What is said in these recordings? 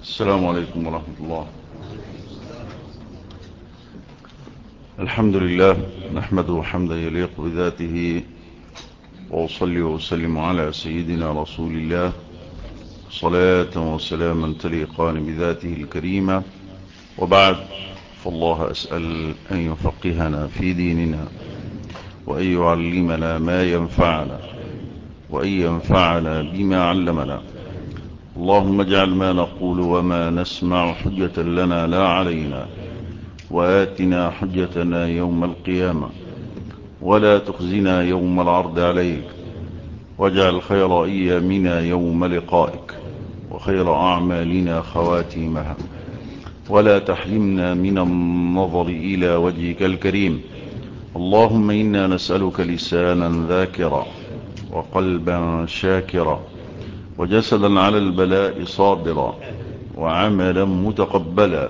السلام عليكم ورحمة الله. الحمد لله نحمده حمدا يليق بذاته، وأصلي وأسلم على سيدنا رسول الله صلاة وسلاما تليقان بذاته الكريمة. وبعد، فالله أسأل أن يفقهنا في ديننا، وأن يعلمنا ما ينفعنا، وأن ينفعنا بما علمنا. اللهم اجعل ما نقول وما نسمع حجة لنا لا علينا، وآتنا حجتنا يوم القيامة، ولا تخزنا يوم العرض عليك، واجعل خير أيامنا يوم لقائك، وخير أعمالنا خواتيمها، ولا تحرمنا من النظر إلى وجهك الكريم. اللهم إنا نسألك لسانا ذاكرا، وقلبا شاكرا، وجسدا على البلاء صابرا، وعملا متقبلا،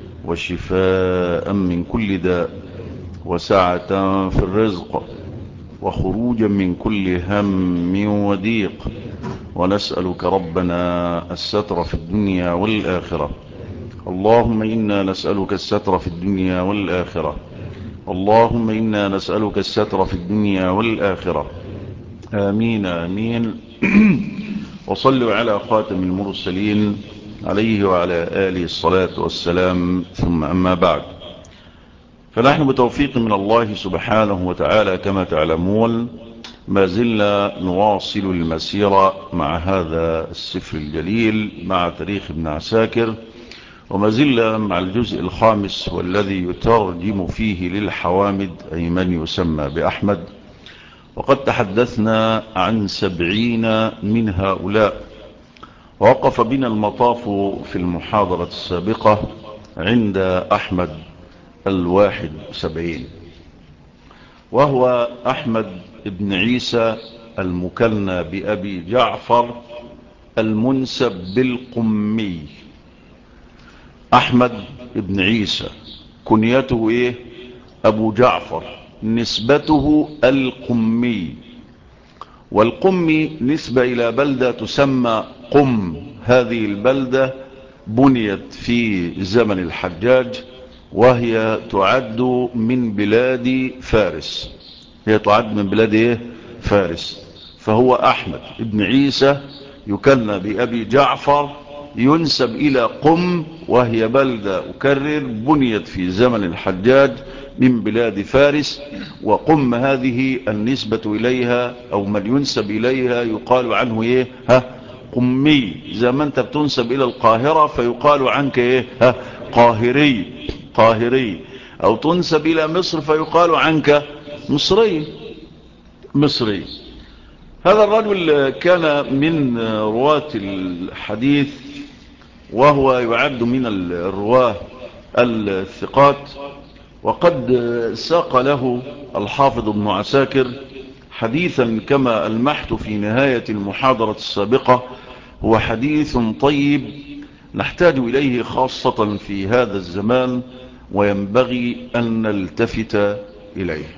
وشفاء من كل داء، وسعة في الرزق، وخروجا من كل هم وضيق. ونسألك ربنا الستر في الدنيا والآخرة. اللهم إنا نسألك الستر في الدنيا والآخرة. اللهم إنا نسألك الستر في الدنيا والآخرة. آمين آمين. وصلوا على خاتم المرسلين عليه وعلى آله الصلاة والسلام، ثم أما بعد، فنحن بتوفيق من الله سبحانه وتعالى كما تعلمون ما زلنا نواصل المسيرة مع هذا السفر الجليل، مع تاريخ ابن عساكر، وما زلنا مع الجزء الخامس والذي يترجم فيه للحوامد، أي من يسمى بأحمد. وقد تحدثنا عن 70 من هؤلاء. ووقف بنا المطاف في المحاضرة السابقة عند أحمد 71، وهو أحمد بن عيسى المكنى بأبي جعفر المنسب بالقمي. أحمد بن عيسى كنيته إيه؟ أبو جعفر، نسبته القمي. والقمي نسبة إلى بلدة تسمى قم. هذه البلدة بنيت في زمن الحجاج، وهي تعد من بلاد فارس. هي تعد من بلاد إيه؟ فارس. فهو أحمد بن عيسى يكنى بأبي جعفر، ينسب إلى قم، وهي بلدة أكرر بنيت في زمن الحجاج من بلاد فارس. وقم هذه النسبة إليها أو من ينسب إليها يقال عنه إيه؟ قمي. زي ما أنت بتنسب إلى القاهرة فيقال عنك إيه؟ قاهري. أو تنسب إلى مصر فيقال عنك مصري. هذا الرجل كان من رواة الحديث، وهو يعد من الرواه الثقات. وقد ساق له الحافظ ابن عساكر حديثا كما ألمحت في نهاية المحاضرة السابقة، هو حديث طيب نحتاج إليه خاصة في هذا الزمان، وينبغي أن نلتفت إليه.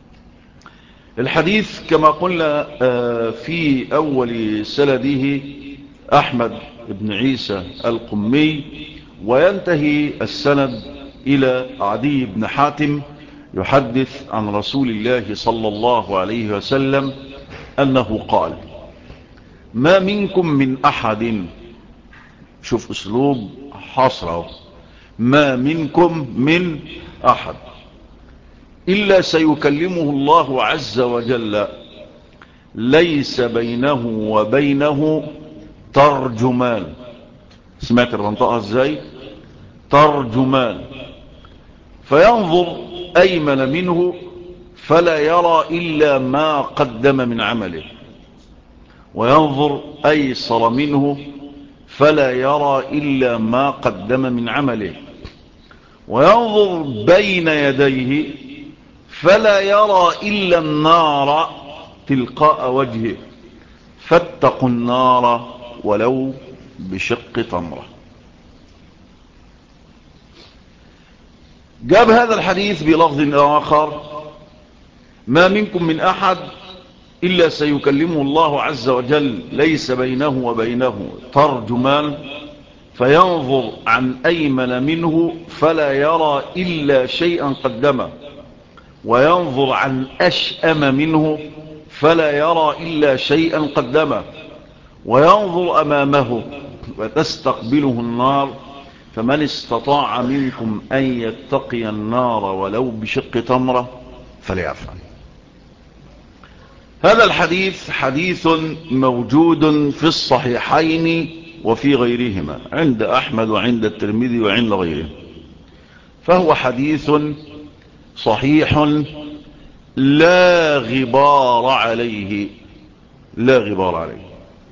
الحديث كما قلنا في أول سنده أحمد بن عيسى القمي، وينتهي السند إلى عدي بن حاتم يحدث عن رسول الله صلى الله عليه وسلم أنه قال: ما منكم من أحد، شوف أسلوب حصره، ما منكم من أحد إلا سيكلمه الله عز وجل ليس بينه وبينه ترجمان. سمعت المنطقة ازاي؟ ترجمان. فينظر أيمن منه فلا يرى إلا ما قدم من عمله، وينظر أيسر منه فلا يرى إلا ما قدم من عمله، وينظر بين يديه فلا يرى إلا النار تلقاء وجهه، فاتقوا النار ولو بشق تمرة. جاب هذا الحديث بلفظ آخر: ما منكم من أحد إلا سيكلمه الله عز وجل ليس بينه وبينه ترجمان، فينظر عن أيمن منه فلا يرى إلا شيئا قدمه، وينظر عن أشأم منه فلا يرى إلا شيئا قدمه، وينظر أمامه فتستقبله النار، فمن استطاع منكم أن يتقي النار ولو بشق تمرة فليفعل. هذا الحديث حديث موجود في الصحيحين وفي غيرهما، عند أحمد وعند الترمذي وعند غيره، فهو حديث صحيح لا غبار عليه، لا غبار عليه.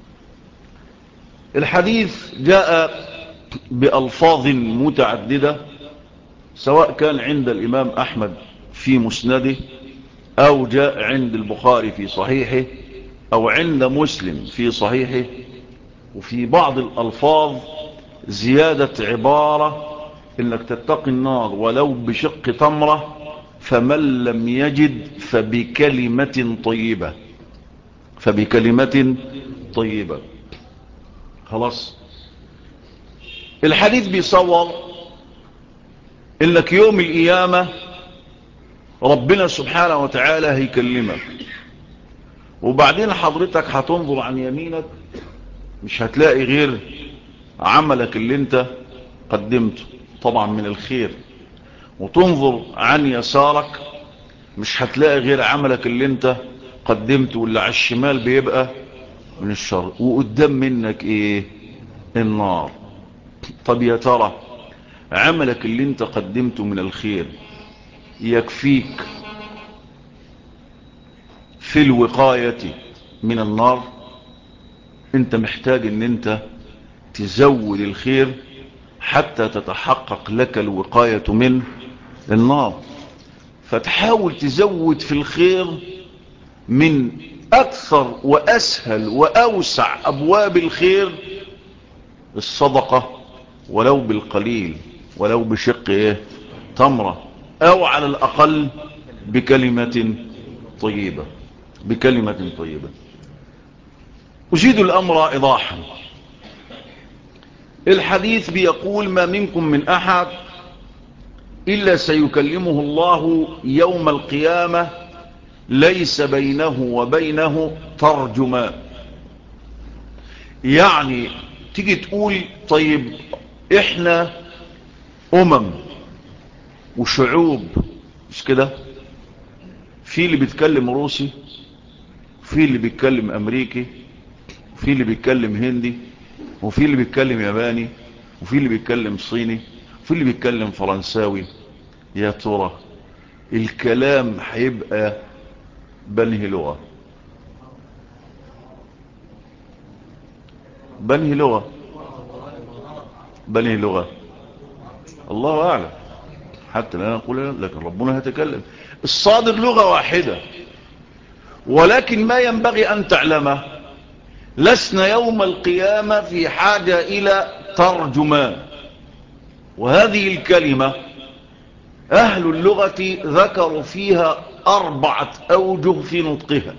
الحديث جاء بألفاظ متعددة، سواء كان عند الإمام أحمد في مسنده، أو جاء عند البخاري في صحيحه، أو عند مسلم في صحيحه. وفي بعض الألفاظ زيادة عبارة إنك تتقي النار ولو بشق تمرة، فمن لم يجد فبكلمة طيبة، فبكلمة طيبة. خلاص. الحديث بيصور إنك يوم القيامة ربنا سبحانه وتعالى هيكلمك، وبعدين حضرتك هتنظر عن يمينك مش هتلاقي غير عملك اللي انت قدمته طبعا من الخير، وتنظر عن يسارك مش هتلاقي غير عملك اللي انت قدمته، واللي على الشمال بيبقى من الشر، وقدام منك ايه؟ النار. طب يا ترى عملك اللي انت قدمته من الخير يكفيك في الوقاية من النار؟ انت محتاج ان انت تزود الخير حتى تتحقق لك الوقاية من النار، فتحاول تزود في الخير من أكثر وأسهل وأوسع أبواب الخير الصدقة، ولو بالقليل، ولو بشق إيه؟ تمرة، أو على الأقل بكلمة طيبة، بكلمة طيبة. أزيد الأمر إيضاحا. الحديث بيقول ما منكم من أحد إلا سيكلمه الله يوم القيامة ليس بينه وبينه ترجمان. يعني تيجي تقول طيب احنا وشعوب، مش كده؟ في اللي بيتكلم روسي، في اللي بيتكلم امريكي، في اللي بيتكلم هندي، وفي اللي بيتكلم ياباني، وفي اللي بيتكلم صيني، وفي اللي بيتكلم فرنساوي. يا ترى الكلام هيبقى بنهي لغة؟ بنهي لغة؟ بنهي لغة؟ الله أعلم، حتى لا نقول، لكن ربنا هيتكلم. الصادر لغة واحدة، ولكن ما ينبغي أن تعلمه لسنا يوم القيامة في حاجة إلى ترجمان. وهذه الكلمة أهل اللغة ذكروا فيها 4 أوجه في نطقها.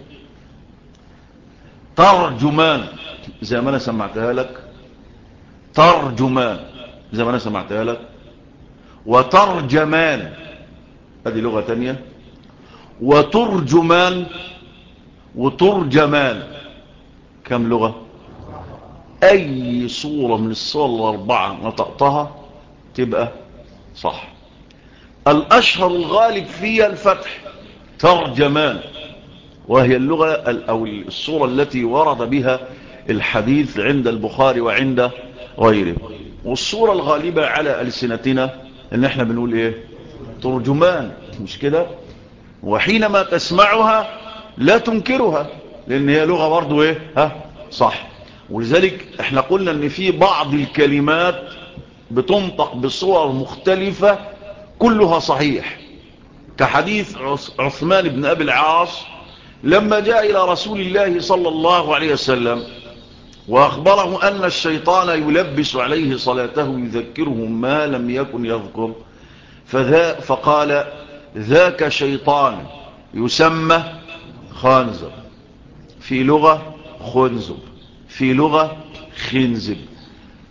ترجمان زي ما أنا سمعتها لك، ترجمان زي ما أنا سمعتها لك، وترجمان هذه لغة تانية، وترجمان، وترجمان. كم لغة؟ أي صورة من الصور ال4 نطقتها تبقى صح. الأشهر الغالب فيها الفتح، ترجمان، وهي اللغة أو الصورة التي ورد بها الحديث عند البخاري وعند غيره. والصورة الغالبة على ألسنتنا ان احنا بنقول ايه؟ ترجمان، مش كده؟ وحينما تسمعها لا تنكرها، لان هي لغة برضو ايه؟ صح. ولذلك احنا قلنا ان في بعض الكلمات بتنطق بصور مختلفة كلها صحيح، كحديث عثمان بن أبي العاص لما جاء إلى رسول الله صلى الله عليه وسلم وأخبره أن الشيطان يلبس عليه صلاته يذكره ما لم يكن يذكر، فقال ذاك شيطان يسمى خانزب، في لغة خنزب، في لغة خنزب.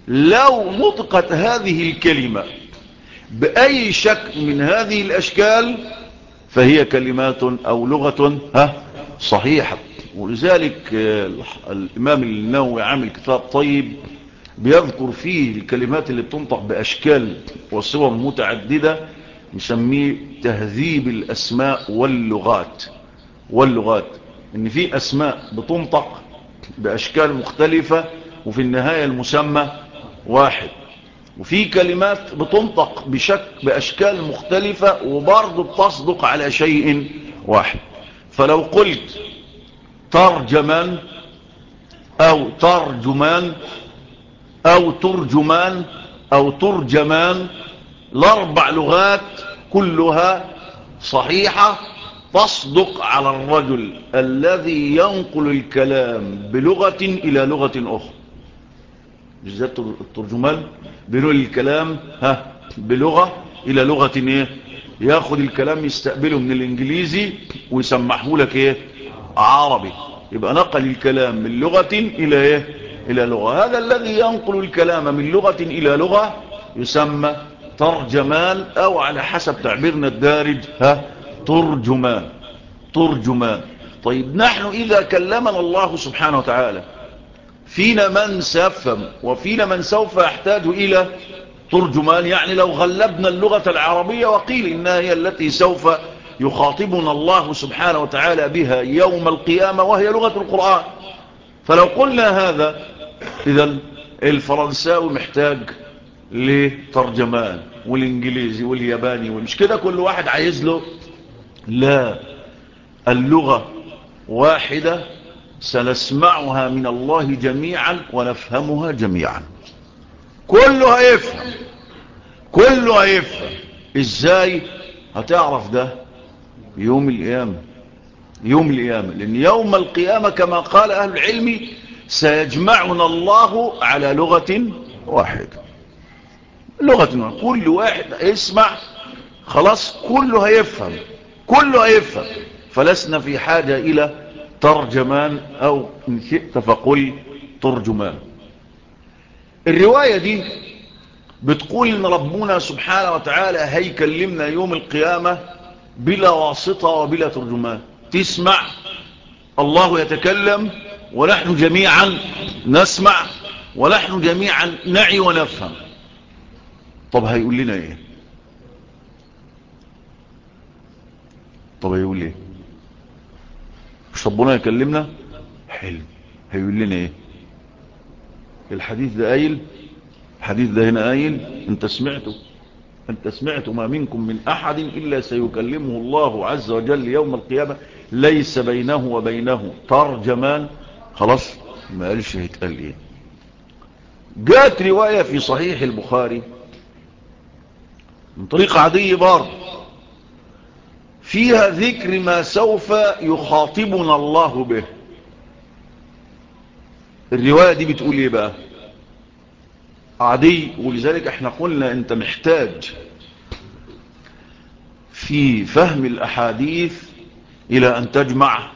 لو نطقت هذه الكلمة بأي شكل من هذه الأشكال فهي كلمات أو لغة صحيحة. ولذلك الإمام النووي عامل كتاب طيب بيذكر فيه الكلمات اللي بتنطق بأشكال وصور متعددة، يسميه تهذيب الأسماء واللغات. إن في أسماء بتنطق بأشكال مختلفة وفي النهاية المسمى واحد، وفي كلمات بتنطق بأشكال مختلفة وبرضه بتصدق على شيء واحد. فلو قلت ترجمان أو ترجمان أو ترجمان أو ترجمان، الأربع لغات كلها صحيحة تصدق على الرجل الذي ينقل الكلام بلغة إلى لغة أخرى. بالذات الترجمان بينقل الكلام بلغة إلى لغة إيه؟ ياخد الكلام يستقبله من الإنجليزي ويسمحه لك عربي، يبقى نقل الكلام من لغة إلى إلى لغة. هذا الذي ينقل الكلام من لغة إلى لغة يسمى ترجمان، أو على حسب تعبيرنا الدارج ترجمان. طيب نحن إذا كلمنا الله سبحانه وتعالى فينا من سيفهم وفينا من سوف يحتاج إلى ترجمان. يعني لو غلبنا اللغة العربية وقيل إنها هي التي سوف يخاطبنا الله سبحانه وتعالى بها يوم القيامة وهي لغة القرآن، فلو قلنا هذا إذا الفرنساوي محتاج لترجمان، والإنجليزي والياباني، ومش كده كل واحد عايز له. لا، اللغة واحدة سنسمعها من الله جميعا ونفهمها جميعا. كله هيفهم. ازاي هتعرف ده؟ يوم القيامة. لأن يوم القيامة كما قال أهل العلم سيجمعنا الله على لغة واحدة. كل واحد يسمع خلاص كله هيفهم. فلسنا في حاجة إلى ترجمان، أو إن شئت فقل ترجمان. الرواية دي بتقول إن ربنا سبحانه وتعالى هيكلمنا يوم القيامة بلا واسطة وبلا ترجمان. تسمع الله يتكلم ونحن جميعا نسمع ونحن جميعا نعي ونفهم. طب هيقول لنا ايه؟ مش ربنا يكلمنا؟ حلو. هيقول لنا ايه؟ الحديث ده هنا قايل، انت سمعته ما منكم من احد الا سيكلمه الله عز وجل يوم القيامة ليس بينه وبينه ترجمان. خلاص ما قالش هيتقال ايه. جاءت رواية في صحيح البخاري من طريق عدي برضه فيها ذكر ما سوف يخاطبنا الله به. الرواية دي بتقول ايه بقى؟ عدي. ولذلك احنا قلنا انت محتاج في فهم الاحاديث الى ان تجمع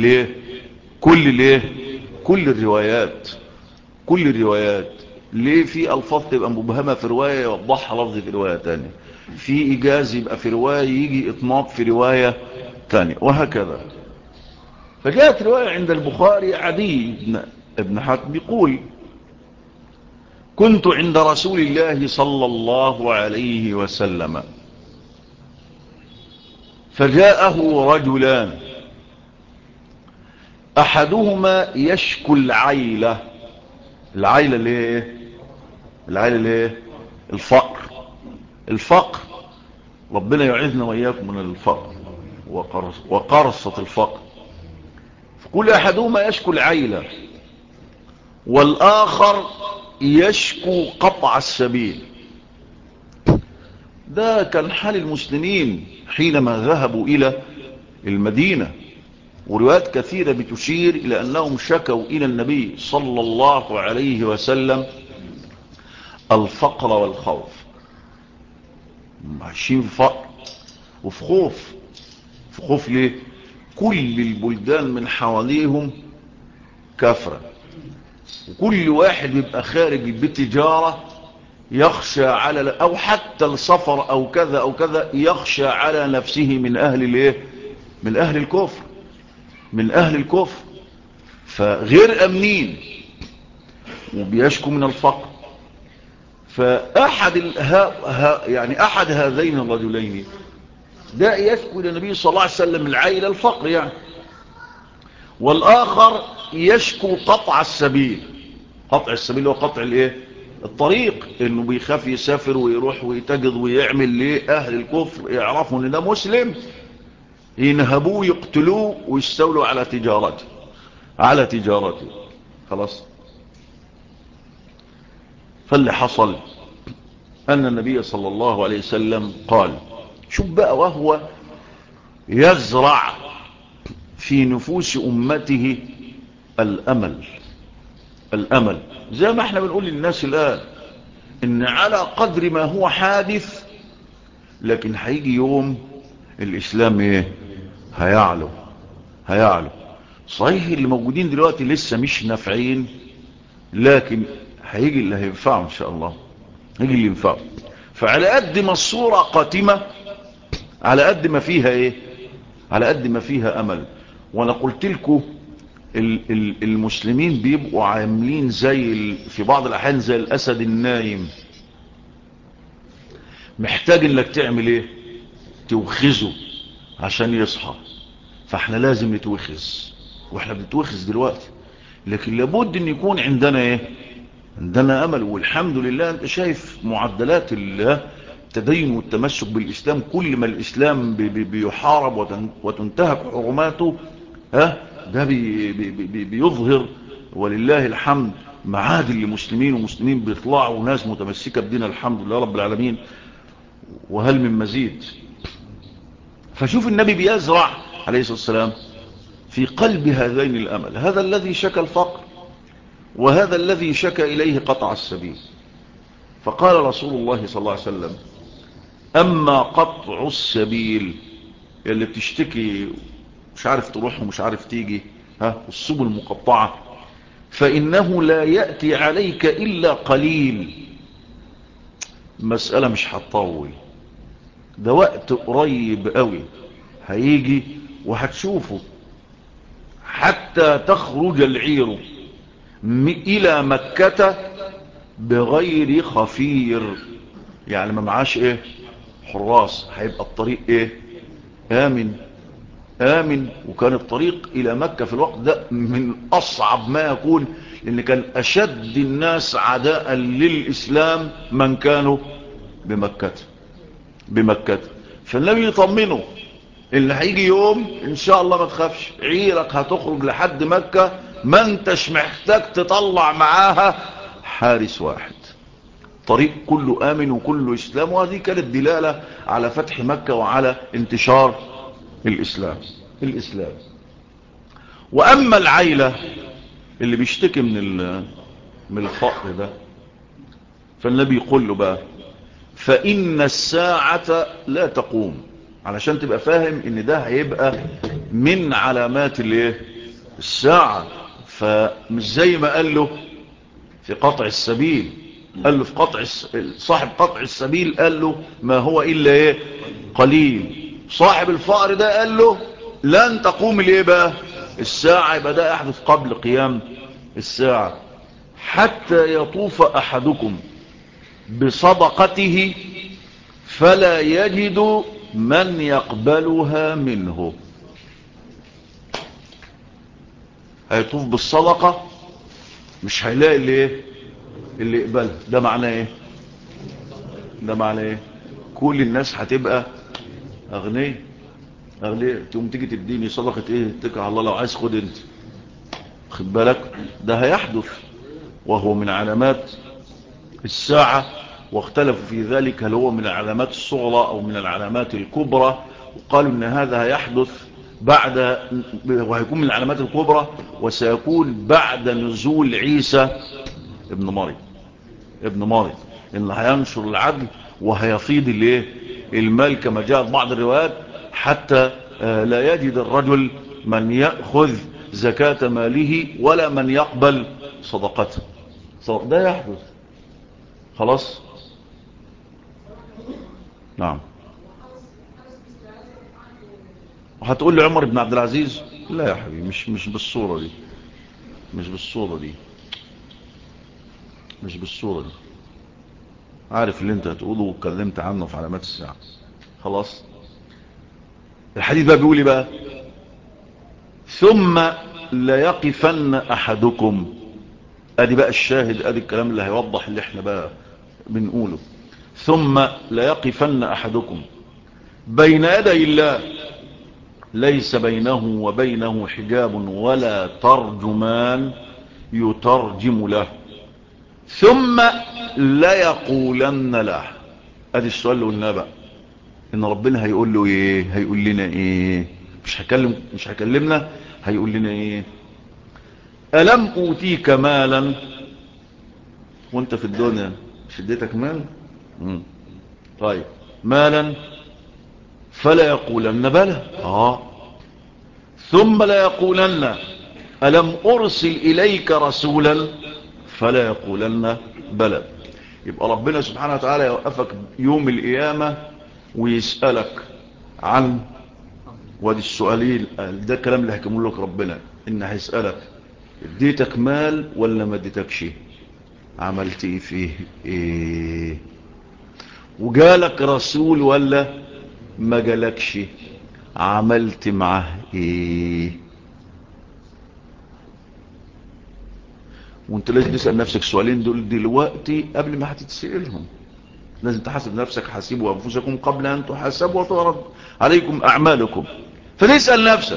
كل الروايات. ليه؟ في الفاظ تبقى مبهمة في رواية يوضحها لفظ في رواية تانية، في إيجاز يبقى في رواية يجي إطلاق في رواية تانية، وهكذا. فجاءت رواية عند البخاري عدي ابن حاتم بيقول: كنت عند رسول الله صلى الله عليه وسلم فجاءه رجلان أحدهما يشكو العيلة ليه؟ الفقر. ربنا يعيذنا وإياكم من الفقر وقرصة الفقر. فكل أحدهما يشكو العيلة والآخر يشكو قطع السبيل. ده كان حال المسلمين حينما ذهبوا إلى المدينة، وروايات كثيرة بتشير إلى أنهم شكوا إلى النبي صلى الله عليه وسلم الفقر والخوف. عايشين في فقر وفي خوف. ليه؟ كل البلدان من حواليهم كافرة، وكل واحد يبقى خارج بتجارة يخشى على او حتى السفر او كذا او كذا يخشى على نفسه من اهل الايه، من اهل الكفر، من اهل الكفر، فغير امنين وبيشكوا من الفقر. فاحد يعني احد هذين الرجلين ده يشكو الى النبي صلى الله عليه وسلم العيل الفقر يعني، والاخر يشكو قطع السبيل. قطع السبيل هو قطع الايه، الطريق، انه بيخاف يسافر ويروح ويتجد ويعمل ليه اهل الكفر يعرفوا ان ده مسلم ينهبوه يقتلوه ويستولوا على تجارته، على تجارته. خلاص. فاللي حصل ان النبي صلى الله عليه وسلم قال، شوف بقى، وهو يزرع في نفوس امته الامل. الامل زي ما احنا بنقول للناس الان ان على قدر ما هو حادث لكن هيجي يوم الاسلام ايه، هيعلو، هيعلو. صحيح اللي موجودين دلوقتي لسه مش نافعين، لكن هيجي اللي هينفعه ان شاء الله، هيجي اللي ينفعه. فعلى قد ما الصورة قاتمة على قد ما فيها ايه، على قد ما فيها امل. وانا قلت لكم المسلمين بيبقوا عاملين زي في بعض الاحيان زي الاسد النايم، محتاج انك تعمل ايه، توخزه عشان يصحى. فاحنا لازم نتوخز، واحنا بنتوخز دلوقتي، لكن لابد ان يكون عندنا ايه، عندنا امل. والحمد لله انت شايف معدلات التدين والتمسك بالاسلام، كل ما الاسلام بيحارب وتنتهك حرماته ده بيظهر ولله الحمد معادل لمسلمين، ومسلمين بيطلعوا ناس متمسكة بدين الحمد لله رب العالمين، وهل من مزيد. فشوف النبي بيزرع عليه الصلاة والسلام في قلب هذين الأمل، هذا الذي شكى الفقر وهذا الذي شكى إليه قطع السبيل. فقال رسول الله صلى الله عليه وسلم، أما قطع السبيل اللي بتشتكي مش عارف تروح ومش عارف تيجي، السبل المقطعة، فإنه لا يأتي عليك إلا قليل. مسألة مش هتطول، ده وقت قريب قوي هيجي وهتشوفه. حتى تخرج العير إلى مكة بغير خفير، يعني ما معاش ايه، حراس، هيبقى الطريق ايه، آمن. آمن. وكان الطريق إلى مكة في الوقت ده من أصعب ما يكون، لأن كان أشد الناس عداء للإسلام من كانوا بمكة، بمكة. فالنبي يطمنه اللي هيجي يوم إن شاء الله ما تخافش، عيرك هتخرج لحد مكة ما انتش محتاج تطلع معاها حارس واحد، طريق كله آمن وكله إسلام. وهذه كانت دلالة على فتح مكة وعلى انتشار الإسلام. الإسلام. وأما العيلة اللي بيشتكي من الفقر ده، فالنبي يقول له بقى، فإن الساعة لا تقوم. علشان تبقى فاهم ان ده هيبقى من علامات الايه، الساعة. فمش زي ما قال له في قطع السبيل، قال له في قطع صاحب قطع السبيل قال له ما هو إلا ايه، قليل. صاحب الفقر ده قال له لن تقوم الايه بقى، الساعة. يبقى ده يحدث قبل قيام الساعة. حتى يطوف أحدكم بصدقته فلا يجد من يقبلها منه. هيطوف بالصدقة مش هيلاقي اللي يقبلها. ده معناه ايه، ده معناه ايه، كل الناس هتبقى اغنياء، اغنياء. تقوم تيجي تديني صدقة ايه، اتكل على الله، لو عايز خد انت، خد بالك. ده هيحدث وهو من علامات الساعة. واختلفوا في ذلك هل هو من العلامات الصغرى او من العلامات الكبرى، وقالوا ان هذا هيحدث بعد، وهيكون من العلامات الكبرى، وسيكون بعد نزول عيسى ابن مريم، ابن مريم، ان هينشر العدل وهيفيض الايه، المال، كما جاءت بعض الروايات، حتى لا يجد الرجل من يأخذ زكاة ماله ولا من يقبل صدقته. ده يحدث خلاص. نعم. هتقول لي عمر بن عبد العزيز؟ لا يا حبيبي، مش بالصورة دي، مش بالصورة دي، مش بالصورة دي. عارف اللي انت هتقوله واتكلمت عنه في علامات الساعة خلاص. الحديث بقى بيقول بقى ثم لا يقفن احدكم. ادي بقى الشاهد، ادي الكلام اللي هيوضح اللي احنا بقى بنقوله. ثم لا يقفن احدكم بين يدي الله ليس بينه وبينه حجاب ولا ترجمان يترجم له ثم لا يقولن له. ادي السؤال اللي قلناه بقى، ان ربنا هيقول له ايه؟ هيقول لنا ايه؟ مش هيكلمنا، هيقول لنا ايه؟ ألم أوتيك مالا وانت في الدنيا؟ مش اديتك مال؟ طيب مالا؟ فلا يقولن بلى. ثم لا يقولن ألم أرسل إليك رسولا؟ فلا يقولن بلى. يبقى ربنا سبحانه وتعالى يوقفك يوم القيامة ويسألك عن وادي السؤالين. ده الكلام اللي هيكمل لك ربنا، إن هيسألك اديتك مال ولا ما اديتكش؟ عملت ايه فيه؟ ايه؟ وجالك رسول ولا ما جالكش؟ عملت معاه ايه؟ وانت لازم تسأل نفسك السؤالين دول دلوقتي قبل ما هتتسألهم. لازم تحاسب نفسك، حاسبوا انفسكم قبل ان تحاسبوا وتعرض عليكم اعمالكم. فتسأل نفسك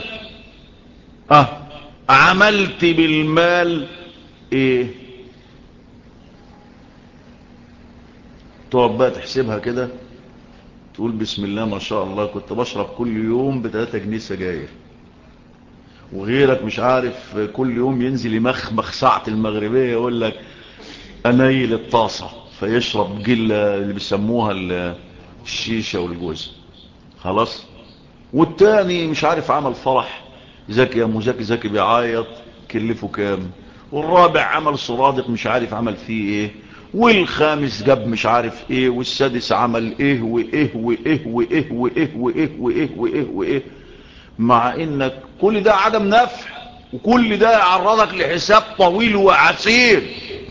عملت بالمال ايه؟ تقعد بقى تحسبها كده، تقول بسم الله ما شاء الله كنت بشرب كل يوم ب3 جنيه سجاير، وغيرك مش عارف كل يوم ينزل يمخمخ ساعة المغربية يقول لك انايل الطاسة، فيشرب جلة اللي بيسموها الشيشة والجوز خلاص. والتاني مش عارف عمل فرح زكي يا مزكي زكي بيعيط كلفه كام، والرابع عمل صرادق مش عارف عمل فيه ايه، والخامس جاب مش عارف ايه، والسادس عمل ايه وايه وايه وايه وايه وايه وايه وايه وايه. مع انك كل ده عدم نفع، وكل ده يعرضك لحساب طويل وعسير.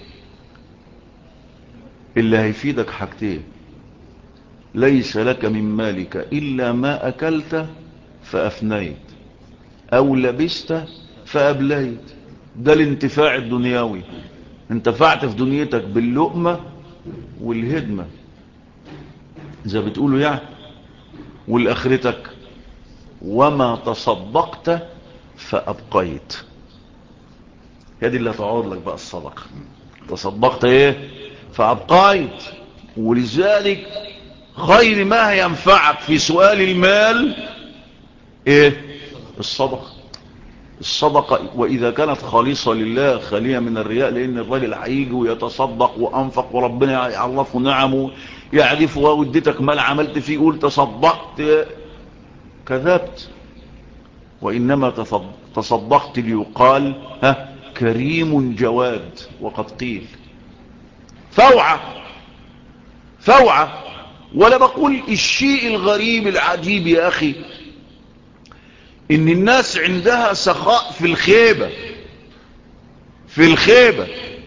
اللي هيفيدك حاجتين: ليس لك من مالك الا ما اكلت فافنيت او لبست فابليت. ده الانتفاع الدنيوي، انتفعت في دنيتك باللقمة والهدمة زي بتقولوا يعني. والاخرتك وما تصدقت فابقيت. هذه اللي هتعوض لك بقى الصدقة. تصدقت ايه؟ فابقيت. ولذلك خير ما ينفعك في سؤال المال ايه؟ الصدقة. الصدقة واذا كانت خالصة لله خالية من الرياء، لان الراجل هيجي ويتصدق وانفق وربنا يعرفه نعمه يعرفه، واديتك مال عملت فيه قول تصدقت، كذبت. وانما تصدقت ليقال كريم جواد، وقد قيل. فوعة فوعة. ولا بقول الشيء الغريب العجيب يا اخي ان الناس عندها سخاء في الخيبة، في الخيبة.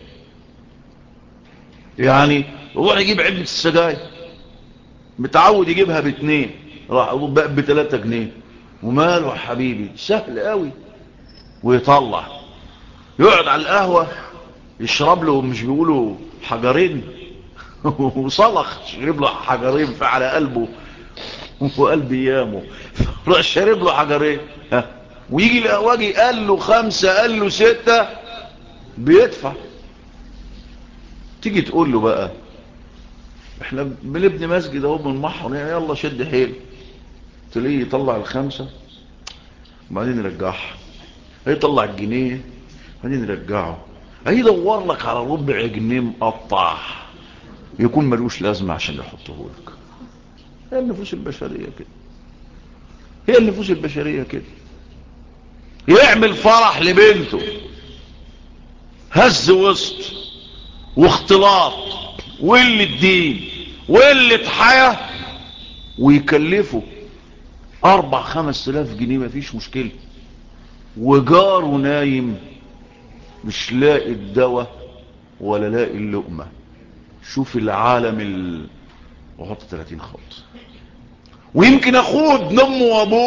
يعني روح يجيب علبة السجاير متعود يجيبها ب2، راح بقى ب3 جنيه، وماله يا حبيبي؟ سهل قوي. ويطلع يقعد على القهوة يشرب له، مش بيقولوا حجرين وصلخ شرب له حجرين فعلى قلبه وقلب ايامه، راح شرب له حجرين ويجي القهوجي قال له 5 قال له 6 بيدفع. تيجي تقول له بقى احنا بنبني مسجد اهو بنمحر يلا شد حيل، تلاقيه يطلع ال5 وبعدين يرجعها، هيطلع الجنيه بعدين يرجعه، هيدور لك على ربع جنيه مقطع يكون ملوش لازمه عشان يحطه لك. هي النفوس البشريه كده، هي النفوس البشريه كده. يعمل فرح لبنته هز وسط واختلاط وقلة دين وقلة حياة، ويكلفه 4-5 آلاف جنيه مفيش مشكلة، وجاره نايم مش لاقي الدواء ولا لاقي اللقمة. شوف العالم وحط 30 خط. ويمكن اخوه ابن امه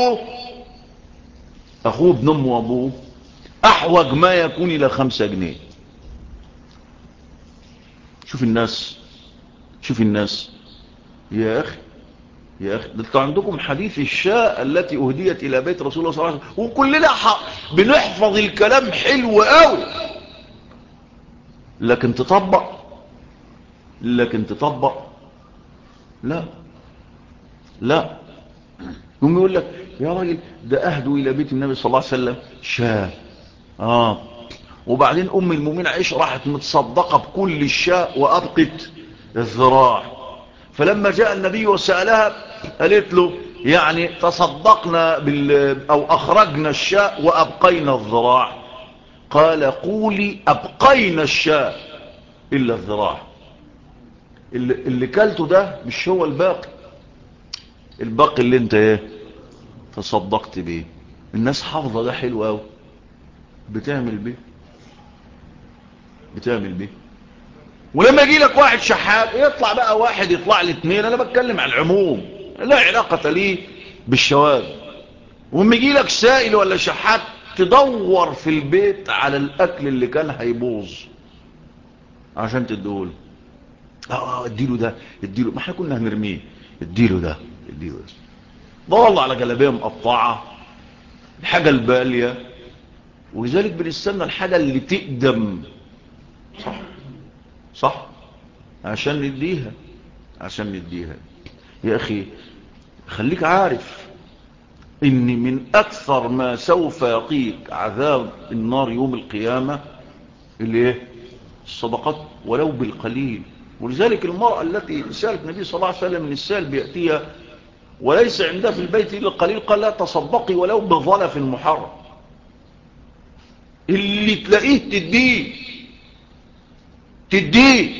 وابوه احوج ما يكون الى 5 جنيه. شوف الناس يا اخي ده انتوا عندكم حديث الشاة التي اهديت الى بيت رسول الله صلى الله عليه وسلم، وكلنا بنحفظ الكلام حلو قوي، لكن تطبق لا. يوم يقول لك يا راجل ده اهدوا الى بيت النبي صلى الله عليه وسلم شاة، وبعدين ام المؤمنين عائشة راحت متصدقة بكل الشاء وابقت الذراع. فلما جاء النبي وسألها قالت له يعني تصدقنا او اخرجنا الشاء وابقينا الذراع. قال قولي ابقينا الشاء الا الذراع. اللي كلته ده مش هو الباقي اللي انت تصدقت بيه. الناس حافظة ده حلو قوي، بتعمل بيه. ولما يجي لك واحد شحات يطلع بقى واحد، يطلع لي 2، انا بتكلم عن العموم لا علاقة ليه بالشواذ. وما يجي لك سائل ولا شحات تدور في البيت على الاكل اللي كان هيبوظ عشان تدوله. اديله، ما احنا كنا هنرميه، اديله ده. والله على جلابيه مقطعه، الحاجه الباليه. ولذلك بنستنى الحاجه اللي تقدم، صح عشان نديها. يا اخي خليك عارف ان من اكثر ما سوف يقيك عذاب النار يوم القيامه الصدقات ولو بالقليل. ولذلك المرأة التي سألت النبي صلى الله عليه وسلم من السائل بيأتيها وليس عندها في البيت إلا القليل، قال لا تصدقي ولو بظلف محرم. اللي تلاقيه تديه.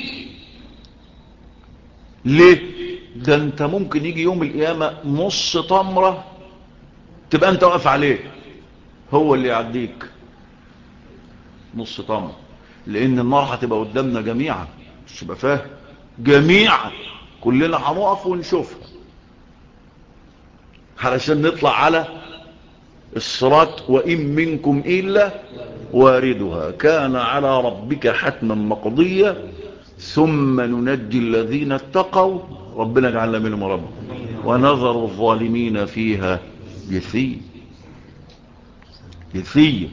ليه؟ ده انت ممكن يجي يوم القيامة نص تمرة تبقى انت واقف عليه، هو اللي يعديك نص تمرة، لان النار هتبقى قدامنا جميعا، مش تبقى فاهم، جميعا كلنا هنقف ونشوفها علشان نطلع على الصراط. وإن منكم إلا واردها كان على ربك حتما مقضية ثم ننجي الذين اتقوا ربنا جعلنا منهم رب ونظر الظالمين فيها يثيا.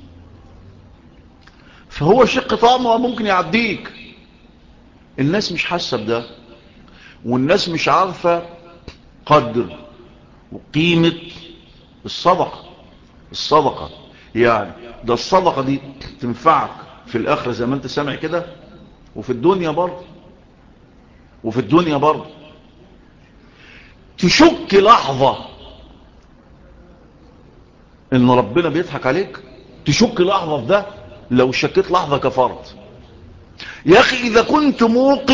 فهو شق طعمه ممكن يعديك. الناس مش حاسة بده، والناس مش عارفة قدر وقيمة الصدقة. يعني ده الصدقة دي تنفعك في الآخرة زي ما انت سامع كده، وفي الدنيا برضه. تشك لحظة ان ربنا بيضحك عليك، تشك لحظة في ده، لو شكيت لحظة كفرت. يا اخي اذا كنت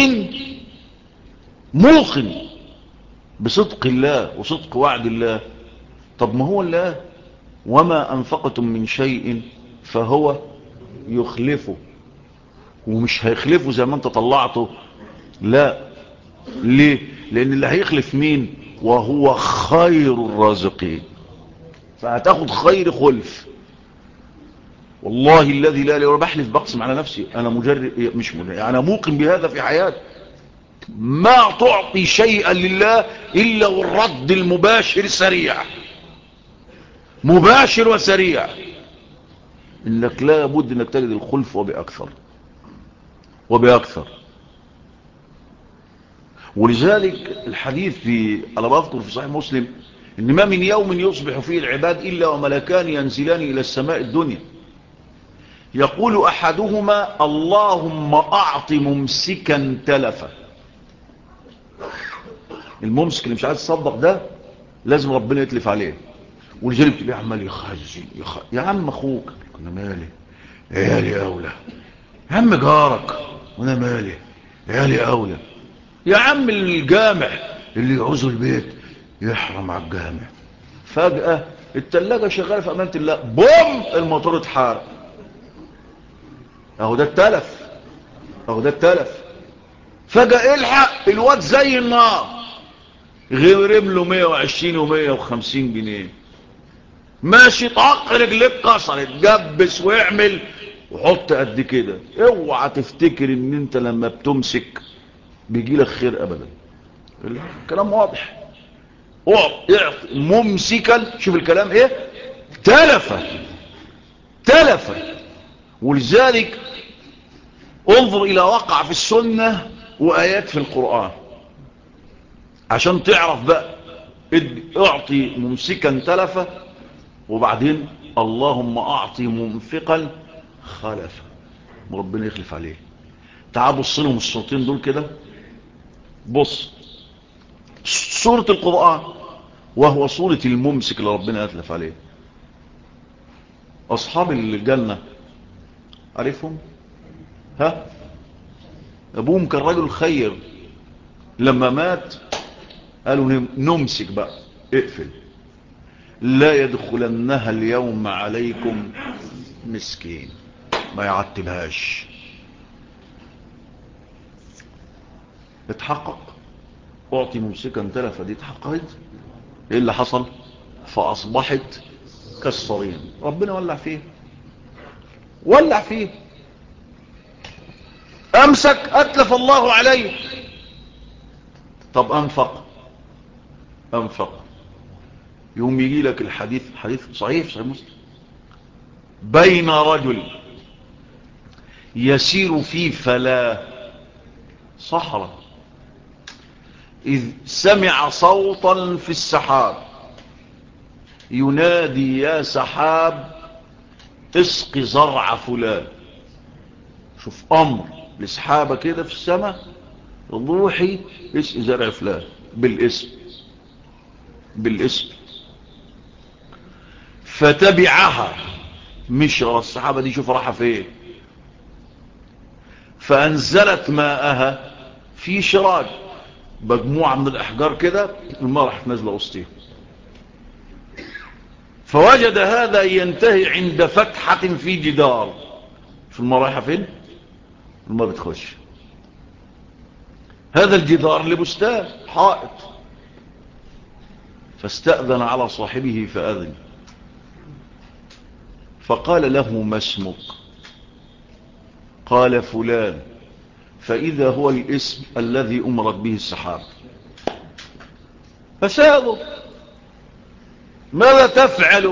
موقن بصدق الله وصدق وعد الله، طب ما هو الله وما أنفقتم من شيء فهو يخلفه. ومش هيخلفه زي ما انت طلعته، لا. ليه؟ لأن اللي هيخلف مين؟ وهو خير الرازقين، فهتاخد خير خلف. والله الذي لا اله الا هو، بحلف بقسم على نفسي، أنا أنا موقن بهذا في حياتي. ما تعطي شيئا لله إلا والرد المباشر سريع، مباشر وسريع. انك لا بد انك تجد الخلف وبأكثر. ولذلك الحديث انا بذكر في صحيح مسلم ان ما من يوم يصبح فيه العباد الا وملكان ينزلان الى السماء الدنيا، يقول احدهما اللهم اعط ممسكا تلفا. الممسك اللي مش عايز يصدق ده لازم ربنا يتلف عليه. ولذلك تلاقيه عمال يخزن يا عم اخوك، انا مالي عيالي اولى، يا عم جارك وانا مالي، عيالي اولى. يا عم الجامع اللي يعوزوا البيت يحرم على الجامع. فجأة التلاجة شغالة في امانة الله، بوم الموتور اتحرق. اهو ده التلف، اهو ده التلف. فجأة الحق الواد زي النار، غير له 120 و150 جنيه. ماشي طق رجليك كسرت، جبس واعمل وحط قد كده. اوعى تفتكر ان انت لما بتمسك بيجيلك خير ابدا. الكلام واضح. اعطي ممسكا، شوف الكلام ايه، تلفا تلفا. ولذلك انظر الى واقع في السنة وايات في القرآن عشان تعرف بقى. اعطي ممسكا تلفا، وبعدين اللهم اعطي منفقا خلفا، ربنا يخلف عليه. تعال بص لهم الصورتين دول كده. بص سورة القرآن وهو سورة الممسك اللي ربنا يتلف عليه. اصحاب الجنة عارفهم؟ ها، ابوهم كان رجل خير، لما مات قالوا نمسك بقى، اقفل، لا يدخلنها اليوم عليكم مسكين، ما يعتبهاش. اتحقق، اعطي ممسكا تلفا دي اتحققت. ايه اللي حصل؟ فاصبحت كالصريم. ربنا ولع فيه، ولع فيه. امسك اتلف الله عليه. طب انفق يوم يجي لك الحديث، حديث صحيح صحيح مسلم، بين رجل يسير في فلاة صحراء إذ سمع صوتا في السحاب ينادي يا سحاب اسق زرع فلان. شوف امر لسحابة كده في السماء، روحي اسق زرع فلان بالاسم، بالاسم. فتبعها، مش ورا السحابة دي، شوف راحة فين. فانزلت ماءها في شراج، مجموعة من الاحجار كده، الماء راح نازله وسطيها. فوجد هذا ينتهي عند فتحة في جدار. في الماء رايحة فين؟ الماء بتخش. هذا الجدار لبستان حائط. فاستأذن على صاحبه فأذن، فقال له ما اسمك؟ قال فلان. فإذا هو الاسم الذي أمرت به السحاب. فسأله ماذا تفعل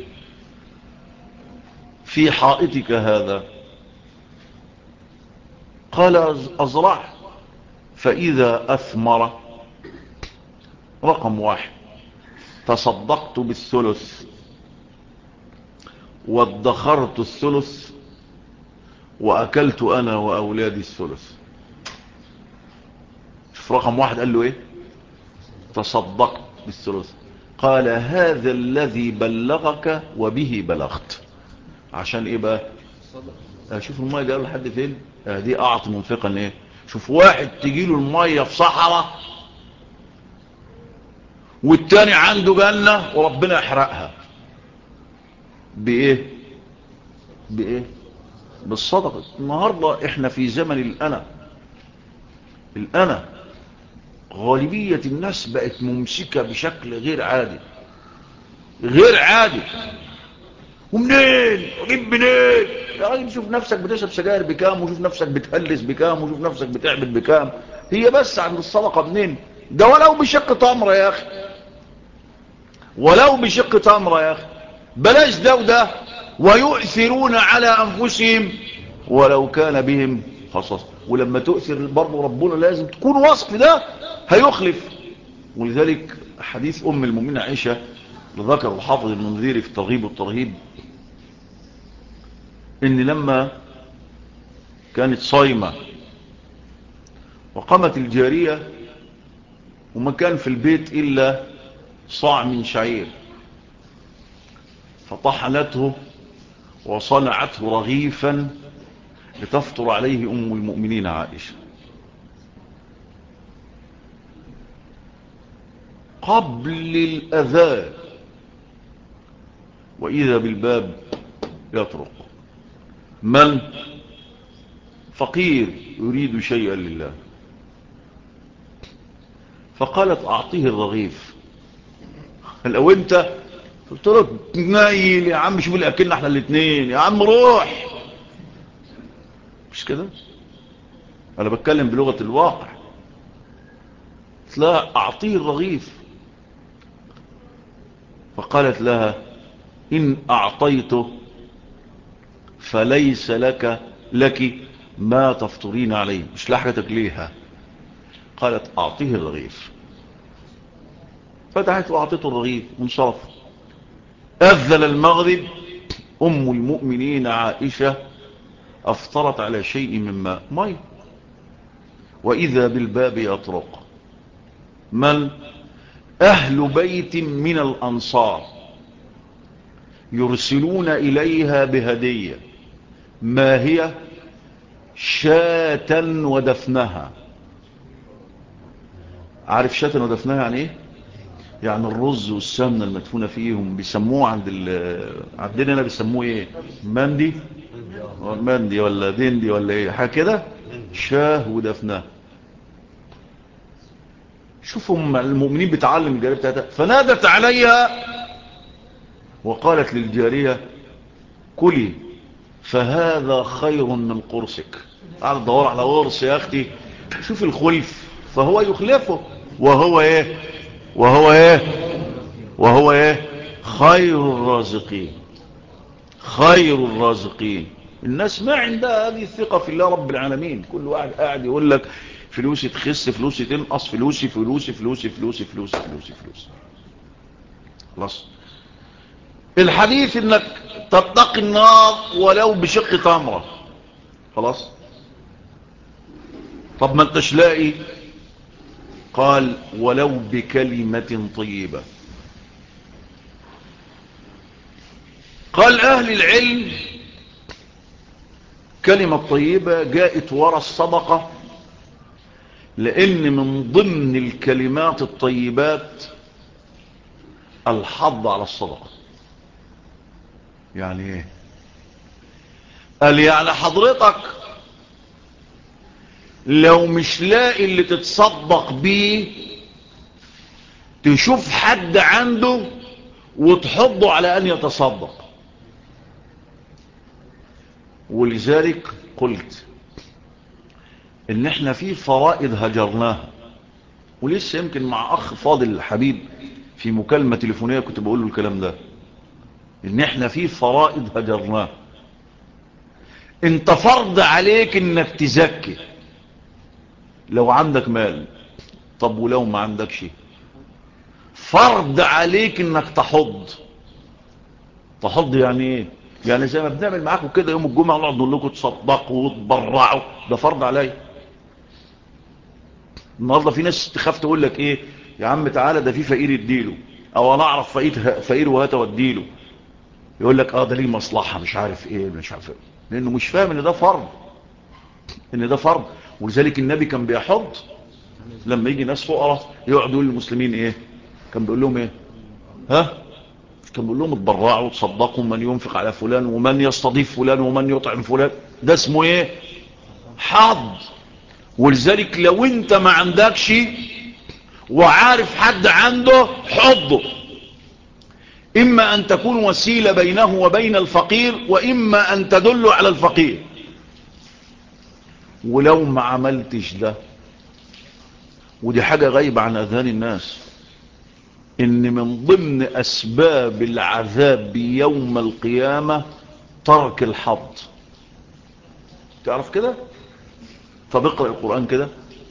في حائطك هذا؟ قال أزرع. فإذا أثمر، رقم 1 تصدقت بالثلث وادخرت الثلث وأكلت أنا وأولادي الثلث. شوف رقم 1 قال له إيه؟ تصدقت بالثلث. قال هذا الذي بلغك وبه بلغت. عشان إيه بقى؟ شوف المية دي قال لحد فين؟ دي أعطي منفقا إيه؟ شوف واحد تجيله المية في صحراء والتاني عنده جنة وربنا يحرقها بإيه؟ بإيه؟ بالصدقة. النهاردة احنا في زمن الأنا غالبية الناس بقت ممسكة بشكل غير عادي، غير عادي. ومنين اجيب منين يا راجل؟ شوف نفسك بتشرب سجاير بكام، وشوف نفسك بتهلس بكام، وشوف نفسك بتعبد بكام. هي بس عند الصدقة منين؟ ده ولو بشق تمرة يا اخي، ولو بشق تمرة يا اخي. بلاش ده وده. ويؤثرون على انفسهم ولو كان بهم خصاصة. ولما تؤثر برضو ربنا لازم تكون واثق في ده هيخلف. ولذلك حديث ام المؤمنين عائشة ذكر الحافظ المنذري في الترغيب والترهيب، ان لما كانت صايمة وقامت الجارية وما كان في البيت الا صاع من شعير، فطحنته وصنعته رغيفا لتفطر عليه أم المؤمنين عائشة. قبل الأذان وإذا بالباب يطرق. من؟ فقير يريد شيئا لله. فقالت أعطيه الرغيف. لو انت قلت له نايل يا عم، شوف الأكلنا احنا الاثنين يا عم، روح. مش كده؟ أنا بتكلم بلغة الواقع. لا، أعطيه الرغيف. فقالت لها إن أعطيته فليس لك ما تفطرين عليه، مش لحقتك ليها. قالت أعطيه الرغيف. فتحت وأعطيته الرغيف وانصرف. أذن المغرب، أم المؤمنين عائشة أفطرت على شيء من ماء وإذا بالباب يطرق. من؟ أهل بيت من الأنصار يرسلون إليها بهدية. ما هي؟ شاة ودفنها. عارف شاة ودفنها يعني ايه؟ يعني الرز والسمنة المدفونة فيهم بيسموه عندنا هنا بيسموه ايه؟ مندي ولا دندي ولا ايه حاجة كده. شاه ودفنها. شوفوا المؤمنين بتعلم الجارية بتاعتها. فنادت عليها وقالت للجارية كلي فهذا خير من قرصك. قاعد تدور على قرص يا اختي. شوف الخلف. فهو يخلفه وهو ايه؟ وهو ايه؟ خير الرازقين. خير الرازقين. الناس ما عندها هذه الثقة في الله رب العالمين. كل واحد قاعد يقول لك فلوسي تخس، فلوسي تنقص، فلوسي فلوسي فلوسي فلوسي فلوسي فلوسي فلوسي. خلاص. الحديث انك تتقي النار ولو بشق تمرة. خلاص. طب ما انتش لاقي؟ قال ولو بكلمة طيبة. قال أهل العلم كلمة طيبة جاءت وراء الصدقة، لأن من ضمن الكلمات الطيبات الحض على الصدقة. يعني ايه؟ قال يعني حضرتك لو مش لاقي اللي تتصدق بيه تشوف حد عنده وتحضه على أن يتصدق. ولذلك قلت ان احنا في فرائض هجرناها، ولسه يمكن مع اخ فاضل الحبيب في مكالمة تليفونية كنت بقول له الكلام ده، ان احنا في فرائض هجرناها. انت فرض عليك انك تزكي لو عندك مال. طب ولو ما عندكش؟ فرض عليك انك تحض. تحض يعني ايه؟ يعني زي ما بنعمل معاكم كده يوم الجمعة نقعد نقول لكم تصدقوا وتبرعوا، ده فرض عليا. النهارده في ناس تخاف تقول لك ايه يا عم تعالى ده في فقير اديله، او انا اعرف فقير وهات واديله. يقول لك ده ليه مصلحة مش عارف ايه مش عارف ايه، لانه مش فاهم ان ده فرض. ان ده فرض. ولذلك النبي كان بيحض لما يجي ناس فقراء يقعدوا يقول للمسلمين ايه؟ كان بيقول لهم ايه؟ كان بيقول لهم اتبرعوا تصدقوا، من ينفق على فلان ومن يستضيف فلان ومن يطعم فلان. ده اسمه ايه؟ حض. ولذلك لو انت ما عندكش وعارف حد عنده حضه، اما ان تكون وسيلة بينه وبين الفقير، واما ان تدل على الفقير. ولو ما عملتش ده، ودي حاجة غايبة عن اذهان الناس، ان من ضمن اسباب العذاب يوم القيامة ترك الحظ. تعرف كده؟ طب اقرأ القرآن كده.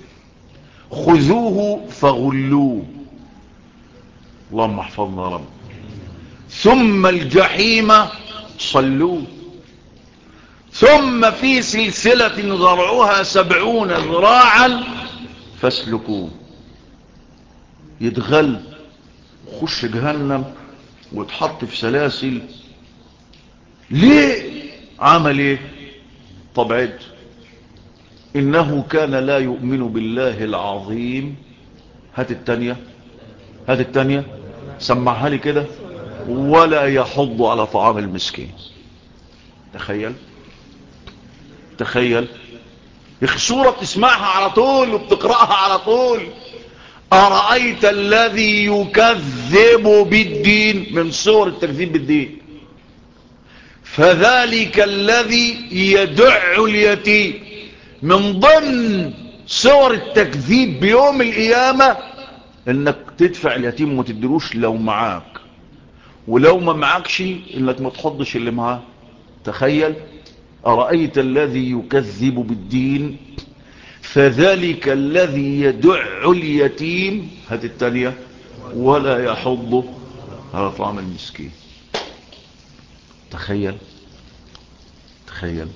خذوه فغلوه. اللهم احفظنا يا رب. ثم الجحيم صلوه. ثم في سلسلة ذرعها 70 ذراعا فاسلكوه. يتغل وخش جهنم ويتحط في سلاسل. ليه؟ عمل ايه؟ طب عد: إنه كان لا يؤمن بالله العظيم. هات التانية، هات التانية، سمعها لي كده: ولا يحض على طعام المسكين. تخيل، تخيل يا اخي، سورة بتسمعها على طول وبتقرأها على طول. أرأيت الذي يكذب بالدين، من سور التكذيب بالدين. فذلك الذي يدع اليتيم، من ضمن سور التكذيب بيوم القيامة انك تدفع اليتيم وما تدلوش لو معاك، ولو ما معاكش انك ما تحضش اللي معاه. تخيل: أرأيت الذي يكذب بالدين فذلك الذي يدع اليتيم. هات التانية: ولا يحض على طعام المسكين. تخيل، تخيل.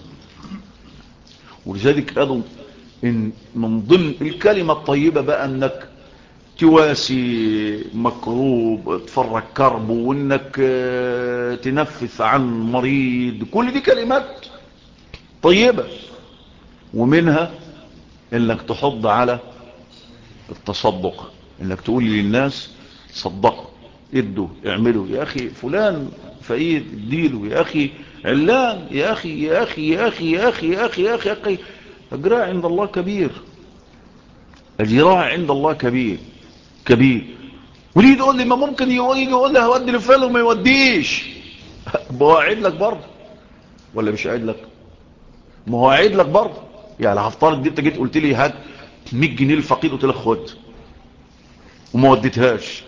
ولذلك قالوا إن من ضمن الكلمة الطيبة بقى انك تواسي مكروب، تفرج كرب، وانك تنفس عن مريض. كل دي كلمات طيبة. ومنها انك تحض على التصدق، انك تقول للناس صدقوا، ادوا، اعملوا. يا اخي فلان فقير اديله، يا اخي علان، يا اخي يا اخي يا اخي يا اخي يا اخي يا اخي يا اخي. اجرها عند الله كبير، اجرها عند الله كبير كبير. وليه تقول لي ما ممكن يقول لي هودي لفلان وما يوديش؟ بوعد لك برضه ولا مش قاعد لك؟ ما هو قاعد لك برضه. يعني هفترض دي انت جيت قلت لي هات 100 جنيه للفقير، قلت لك خد وما وديتهاش،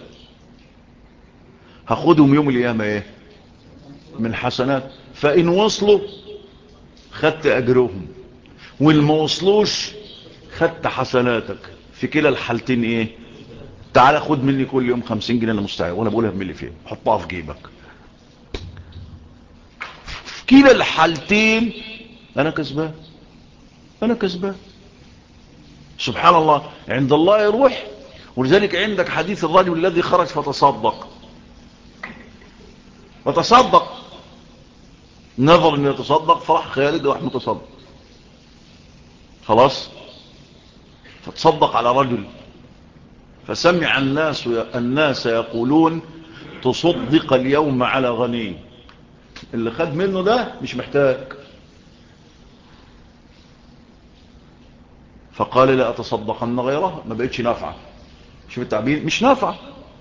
هاخدهم يوم القيامه ايه؟ من حسنات. فان وصلوا خدت اجرهم، وان ما وصلوش خدت حسناتك. في كلا الحالتين ايه؟ تعال خد مني كل يوم 50 جنيه انا مستعد، وانا بقولها بملي فين، حطها في جيبك. في كلا الحالتين انا كسبان، انا كسبان. سبحان الله، عند الله يروح. ولذلك عندك حديث الرجل الذي خرج فتصدق، فتصدق، نظر انه يتصدق، فراح خارج وراح متصدق. خلاص، فتصدق على رجل، فسمع الناس يقولون تصدق اليوم على غني. اللي خد منه ده مش محتاج. فقال لا أتصدقن غيره، ما بقتش نافعة. شوف التعبير، مش نافعة.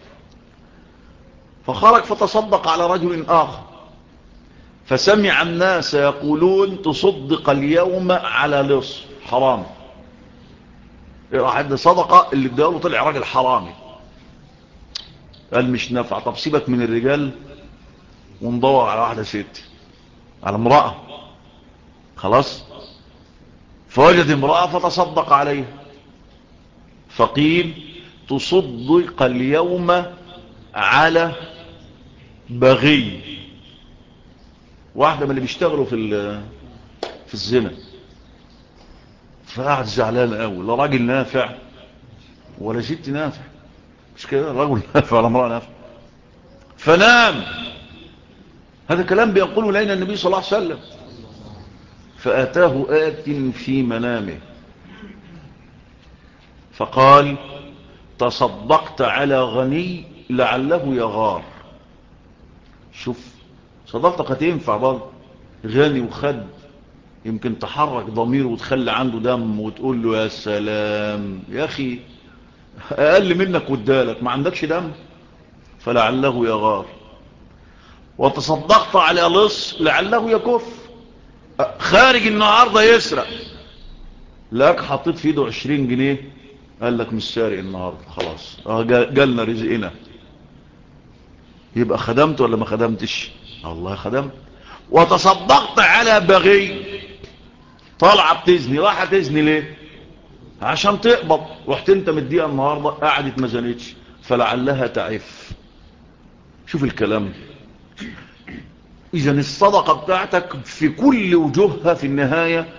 فخرج فتصدق على رجل آخر، فسمع الناس يقولون تصدق اليوم على لص حرام. راح عند صدقة اللي اداله طلع راجل حرامي. قال مش نافع. طب سيبك من الرجال وندور على واحدة ست، على امرأة. خلاص، فوجد امرأة فتصدق عليها. فقيل تصدق اليوم على بغي، واحدة من اللي بيشتغلوا في الزنا. فقعد زعلان قوي، لا راجل نافع ولا ست نافع، مش كده؟ رجل نافع ولا امرأة نافع. فنام. هذا كلام بيقوله لنا النبي صلى الله عليه وسلم. فأتاه آت في منامه فقال تصدقت على غني لعله يغار. شوف، صدقتك هتنفع برضه. غني وخد، يمكن تحرك ضميره وتخلي عنده دم وتقول له يا سلام يا أخي، أقل منك وادالك ما عندكش دم، فلعله يغار. وتصدقت على لص لعله يكف، خارج النهاردة يسرق، لك حطيت في ايده 20 جنيه، قال لك مش سارق النهاردة خلاص، جالنا رزقنا. يبقى خدمت ولا ما خدمتش؟ الله خدمت. وتصدقت على بغي، طالعة بتزني، راحة تزني ليه؟ عشان تقبض، رحت انت مديها النهاردة قعدت ما زنتش، فلعلها تعف. شوف الكلام. اذا الصدقة بتاعتك في كل وجوهها في النهاية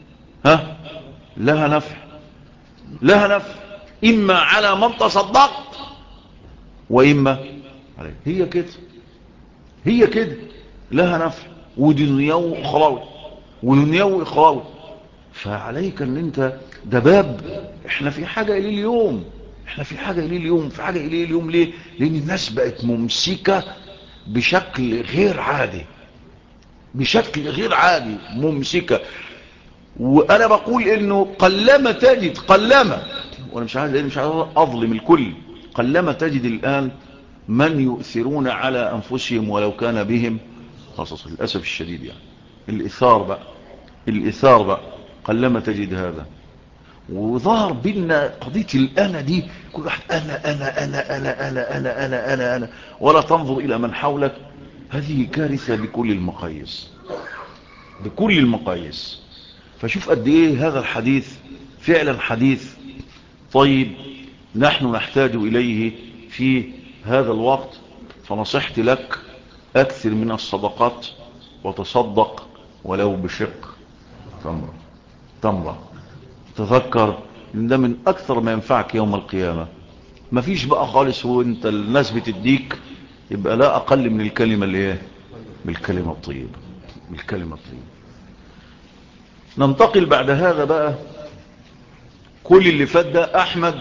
لها نفع، لها نفع، اما على من تصدقت واما عليه. هي كده، هي كده، لها نفع ودنيا واخروي. وننيوي اخراوي. فعليك ان انت ده باب احنا في حاجة اليه اليوم، احنا في حاجة اليه اليوم، في حاجة اليه اليوم. ليه؟ لان الناس بقت ممسكة بشكل غير عادي، بشكل غير عادي ممسكة. وانا بقول انه قلما تجد، قلما، وانا مش عايز اظلم الكل، قلما تجد الان من يؤثرون على انفسهم ولو كان بهم خصص. للاسف الشديد يعني الاثار بقى، الاثار بقى قلما تجد هذا. وظهر بينا قضية الأنا دي، كل واحد أنا أنا أنا أنا أنا أنا أنا أنا أنا، ولا تنظر إلى من حولك. هذه كارثة بكل المقاييس، بكل المقاييس. فشوف قد إيه هذا الحديث فعلا حديث طيب نحن نحتاج إليه في هذا الوقت. فنصحت لك أكثر من الصدقات، وتصدق ولو بشق تمرة. تمرة تذكر ان ده من اكثر ما ينفعك يوم القيامة. مفيش بقى خالص هو انت الناس بتديك يبقى لا اقل من الكلمة اللي ايه، بالكلمة الطيبة، بالكلمة الطيبة. ننتقل بعد هذا بقى، كل اللي فات ده احمد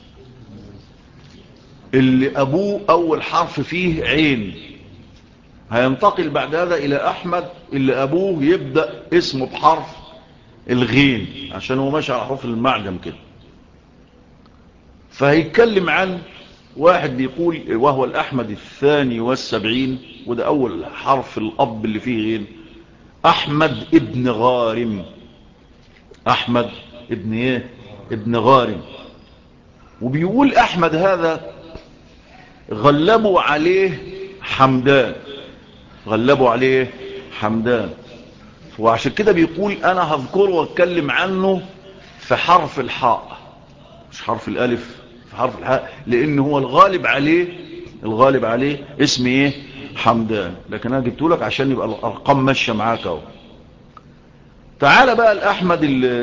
اللي ابوه اول حرف فيه عين. هينتقل بعد هذا الى احمد اللي ابوه يبدأ اسمه بحرف الغين، عشان هو ماشي على حروف المعجم كده. فهيتكلم عن واحد بيقول وهو الأحمد 72، وده أول حرف الأب اللي فيه غين، أحمد ابن غارم. أحمد ابن ايه؟ ابن غارم. وبيقول أحمد هذا غلبوا عليه حمدان، غلبوا عليه حمدان. وعشان كده بيقول أنا هذكره واتكلم عنه في حرف الحاء، مش حرف الألف، في حرف الحاء، لأن هو الغالب عليه، الغالب عليه اسم ايه؟ حمدان. لكن انا جبته لك عشان يبقى الارقام ماشيه معاك اهو. تعال بقى الأحمد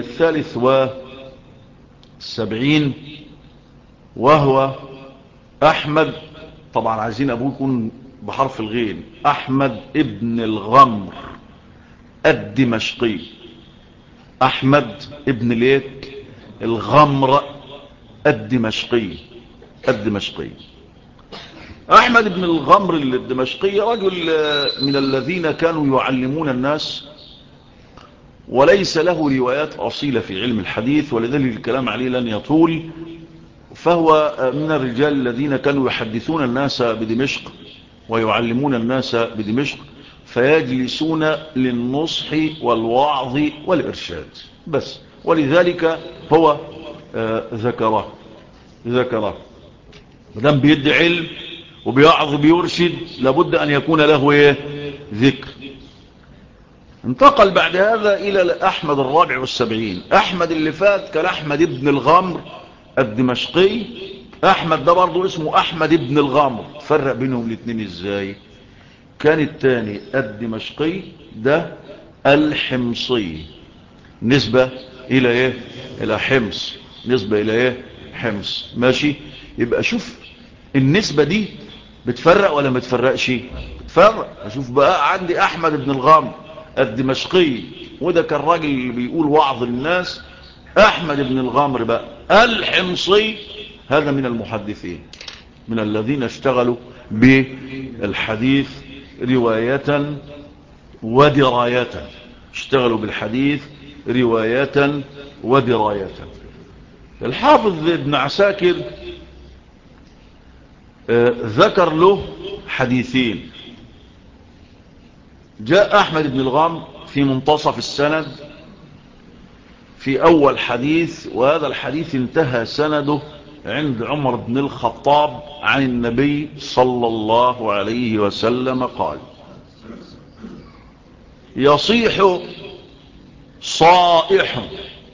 73، وهو أحمد، طبعا عايزين أبوه يكون بحرف الغين، أحمد ابن الغمر الدمشقي. أحمد ابن ليك الغمر الدمشقي، الدمشقي. أحمد بن الغمر الدمشقي رجل من الذين كانوا يعلمون الناس، وليس له روايات أصيلة في علم الحديث، ولذلك الكلام عليه لن يطول. فهو من الرجال الذين كانوا يحدثون الناس بدمشق ويعلمون الناس بدمشق، فيجلسون للنصح والوعظ والإرشاد بس. ولذلك هو ذكره مدام بيدي علم وبيعظ وبيرشد لابد أن يكون له ايه؟ ذكر. انتقل بعد هذا إلى أحمد 74. أحمد اللي فات كان أحمد ابن الغمر الدمشقي. أحمد ده برضو اسمه أحمد ابن الغمر. فرق بينهم الاثنين ازاي؟ كان الثاني الدمشقي، ده الحمصي، نسبة إلى ايه؟ إلى حمص، نسبة إلى ايه؟ حمص. ماشي؟ يبقى شوف النسبة دي بتفرق ولا ما تفرقش؟ بتفرق. اشوف بقى عندي أحمد ابن الغمر الدمشقي، وده كان راجل اللي بيقول وعظ الناس. أحمد بن الغامر بقى الحمصي، هذا من المحدثين، من الذين اشتغلوا بالحديث رواية ودراية، اشتغلوا بالحديث رواية ودراية. الحافظ ابن عساكر ذكر له حديثين. جاء أحمد بن الغامر في منتصف السند في أول حديث، وهذا الحديث انتهى سنده عند عمر بن الخطاب عن النبي صلى الله عليه وسلم قال: يصيح صائح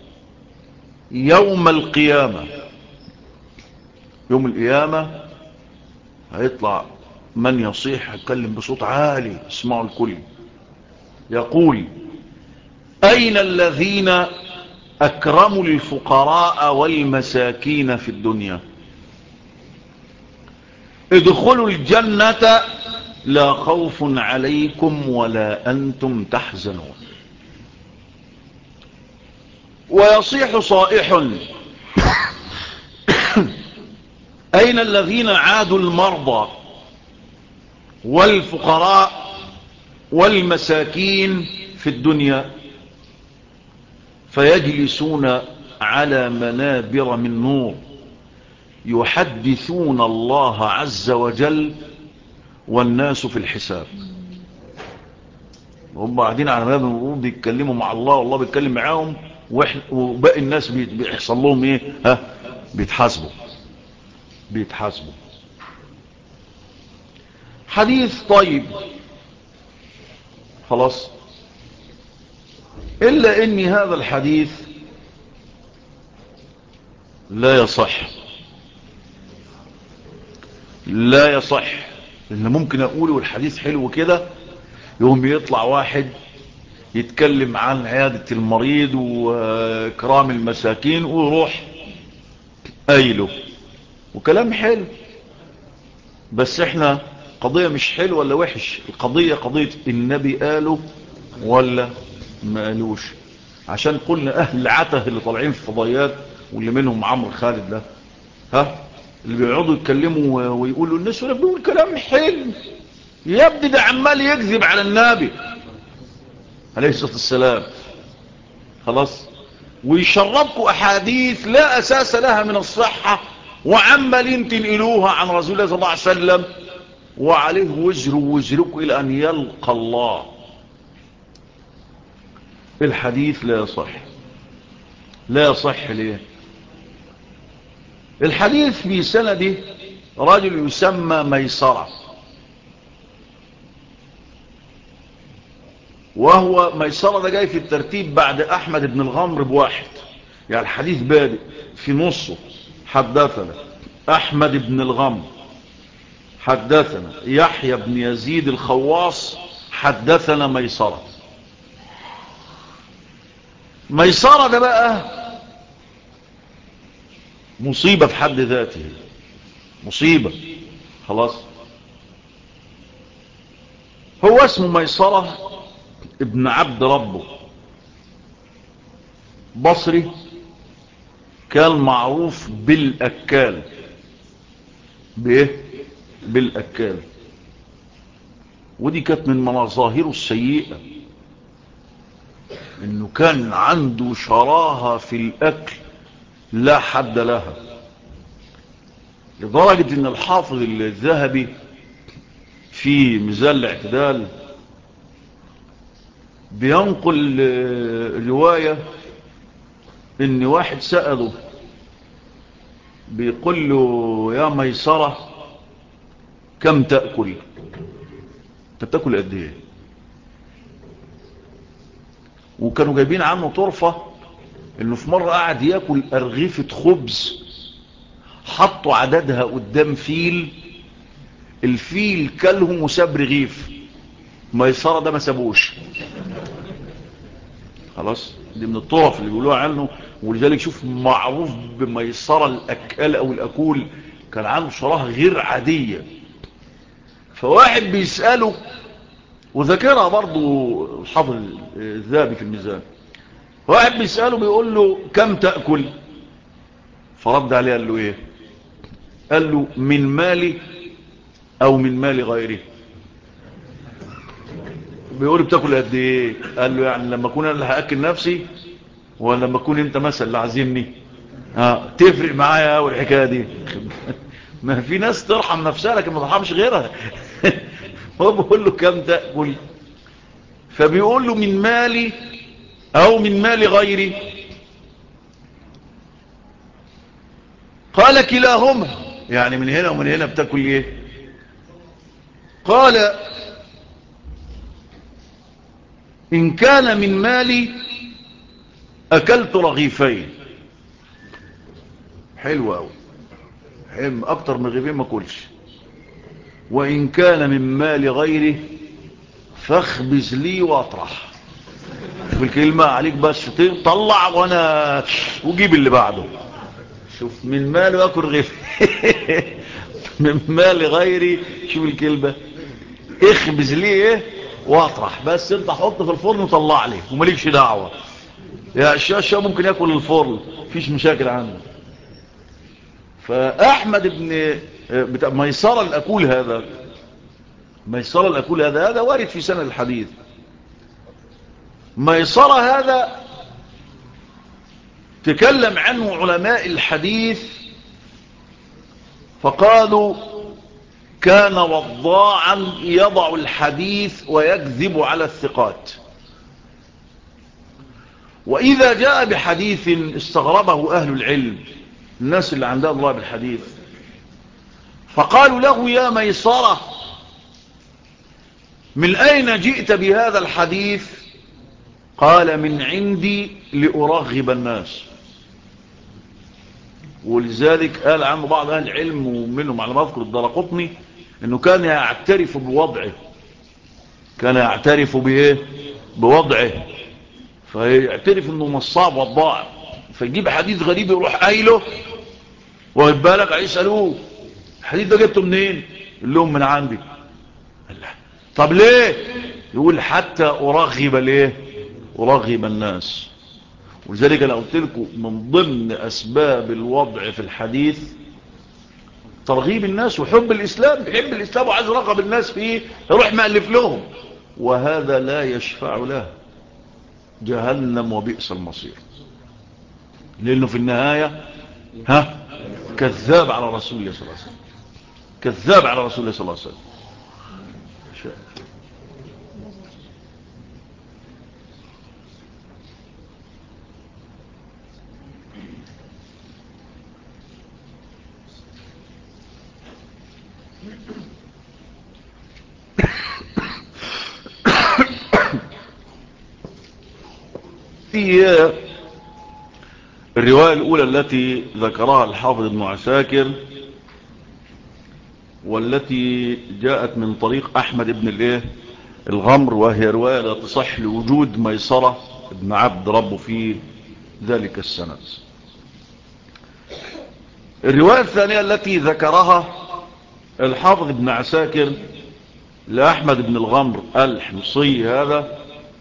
يوم القيامة. يوم القيامة هيطلع من يصيح، يتكلم بصوت عالي اسمعوا الكل، يقول: أين الذين أكرموا الفقراء والمساكين في الدنيا؟ ادخلوا الجنة لا خوف عليكم ولا أنتم تحزنون. ويصيح صائح أين الذين عادوا المرضى والفقراء والمساكين في الدنيا؟ فيجلسون على منابر من نور يحدثون الله عز وجل والناس في الحساب. هم قاعدين على منابر من نور بيتكلموا مع الله والله بيتكلم معاهم، وباقي الناس بيحصل لهم ايه؟ بيتحاسبوا. حديث طيب خلاص، إلا إن هذا الحديث لا يصح. اللي ممكن أقوله الحديث حلو كده، يوم يطلع واحد يتكلم عن عيادة المريض وكرام المساكين ويروح قايله، وكلام حلو، بس احنا قضية مش حلو ولا وحش، القضية قضية النبي قاله ولا ما قالوش. عشان قلنا اهل العته اللي طالعين في فضائيات، واللي منهم عمرو خالد ده، اللي بيقعدوا يتكلموا ويقولوا الناس ولا بيقول كلام حلو، يا ابني ده عمال يكذب على النبي عليه الصلاة والسلام، خلاص، ويشربكوا احاديث لا اساس لها من الصحة، وعمالين تنقلوها عن رسول الله صلى الله عليه وسلم، وعليه وزركوا الى ان يلقى الله. الحديث لا يصح ليه؟ الحديث في سنده رجل يسمى ميسرة، وهو ميسرة ده جاي في الترتيب بعد أحمد بن الغمر بواحد، يعني الحديث بادئ في نصه حدثنا أحمد بن الغمر، حدثنا يحيى بن يزيد الخواص، حدثنا ميسرة. ميسرة ده بقى مصيبة في حد ذاته، مصيبة، خلاص. هو اسمه ميسرة ابن عبد ربه، بصري، كان معروف بالأكال. بايه؟ بالأكال. ودي كانت من مظاهره السيئة، انه كان عنده شراهة في الأكل لا حد لها، لدرجة ان الحافظ الذهبي في ميزان الاعتدال بينقل رواية ان واحد سأله بيقول له يا ميسرة كم تأكل؟ انت بتأكل قد ايه؟ وكانوا جايبين عنه طرفة انه في مرة قاعد يأكل أرغيفة خبز، حطوا عددها قدام فيل، الفيل كلهم وساب رغيف، ميسرة ده ما سابوش، خلاص. دي من الطرف اللي بيقولوها عنه، ولذلك شوف معروف بميسرة الأكال أو الأكول، كان عنده شراهة غير عادية. فواحد بيسأله، وذكرها برضو الحافظ الذهبي في الميزان، واحد بيسأله بيقول له كم تأكل؟ فرد عليه قال له ايه؟ قال له من مالي او من مال غيري. بيقول له بتاكل قد ايه؟ قال له يعني لما اكون انا اللي هاكل نفسي، ولا لما اكون انت مثلا اللي عازمني؟ تفرق معايا قوي الحكايه دي. ما في ناس ترحم نفسها لكن ما ترحمش غيرها. هو بيقول له كم تاكل؟ فبيقول له من مالي او من مال غيري. قال كلاهما، يعني من هنا ومن هنا بتاكل ايه؟ قال إن كان من مالي أكلت رغيفين. حلو أوي، حلو، أكتر من رغيفين ما أكلش. وإن كان من مال غيري فاخبز لي وأطرح. شوف الكلمة عليك بس، طلع وأنا وجيب اللي بعده. شوف من ماله أكل رغيف. من مال غيري، شوف الكلمة، اخبز لي ايه واطرح، بس انت حط في الفرن وطلع لي ومالكش دعوة. يا الشاشة ممكن يأكل الفرن، فيش مشاكل عنه. فأحمد بن ميسرة الأكول هذا، ميسرة الأكول هذا وارد في سنة الحديث. ميسرة هذا تكلم عنه علماء الحديث فقالوا كان وضاعا يضع الحديث ويكذب على الثقات. وإذا جاء بحديث استغربه أهل العلم، الناس اللي عندها الله بالحديث، فقالوا له يا ميسرة من أين جئت بهذا الحديث؟ قال من عندي لأرغب الناس. ولذلك قال عنه بعض أهل العلم ومنهم على ما أذكر الدرقطني أنه كان يعترف بوضعه، كان يعترف بإيه؟ بوضعه، فيعترف أنه نصاب وضاع، فيجيب حديث غريب يروح قايله واخد بالك، يسألوه الحديث ده جبته منين؟ يقول لهم من عندي. الله، طب ليه؟ يقول حتى أرغب ليه؟ أرغب الناس. ولذلك أنا قلت لكم من ضمن أسباب الوضع في الحديث ترغيب الناس وحب الإسلام، بيحب الإسلام وعايز يرغب الناس فيه، يروح مألف لهم، وهذا لا يشفع له، جهنم وبئس المصير، لأنه في النهاية كذاب على رسول الله صلى الله عليه وسلم، كذاب على رسول الله صلى الله عليه وسلم. في الرواية الأولى التي ذكرها الحافظ ابن عساكر والتي جاءت من طريق أحمد بن الغمر، وهي رواية لا تصح لوجود ميسرة ابن عبد ربه في ذلك السند. الرواية الثانية التي ذكرها الحافظ ابن عساكر لأحمد بن الغمر الحمصي هذا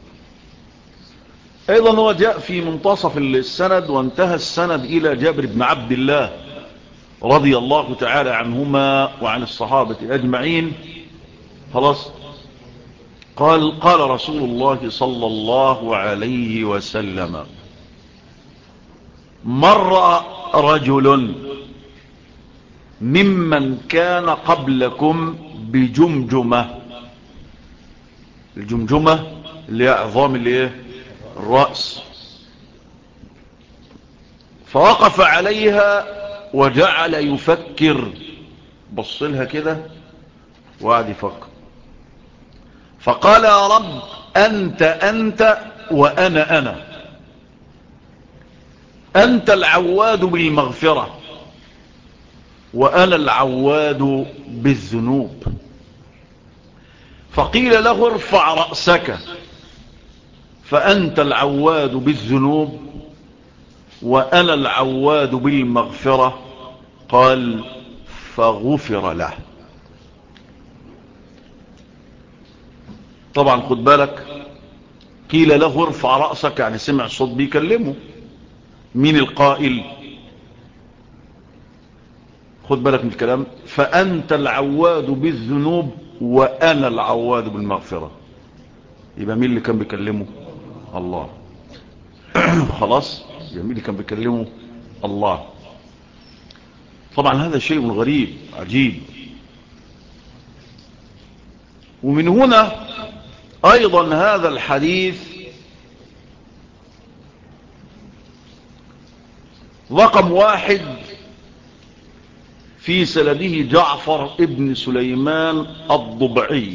أيضا هو جاء في منتصف السند، وانتهى السند إلى جابر بن عبد الله رضي الله تعالى عنهما وعن الصحابة أجمعين. خلاص، قال رسول الله صلى الله عليه وسلم مر رجل ممن كان قبلكم بجمجمة. الجمجمة اللي هي عظام الرأس، فوقف عليها وجعل يفكر، بص لها كده وقعد يفكر، فقال يا رب أنت وأنا أنا، أنت العواد بالمغفرة وأنا العواد بالذنوب. فقيل له ارفع رأسك، فأنت العواد بالذنوب وأنا العواد بالمغفرة. قال فغفر له. طبعا خد بالك، قيل له ارفع رأسك يعني سمع صوت بيكلمه، مين القائل؟ خد بالك من الكلام، فأنت العواد بالذنوب وأنا العواد بالمغفرة، يبقى مين اللي كان بيكلمه؟ الله. خلاص، يبقى مين اللي كان بيكلمه؟ الله. طبعا هذا شيء غريب عجيب. ومن هنا أيضا هذا الحديث رقم 1 في سنده جعفر ابن سليمان الضبعي.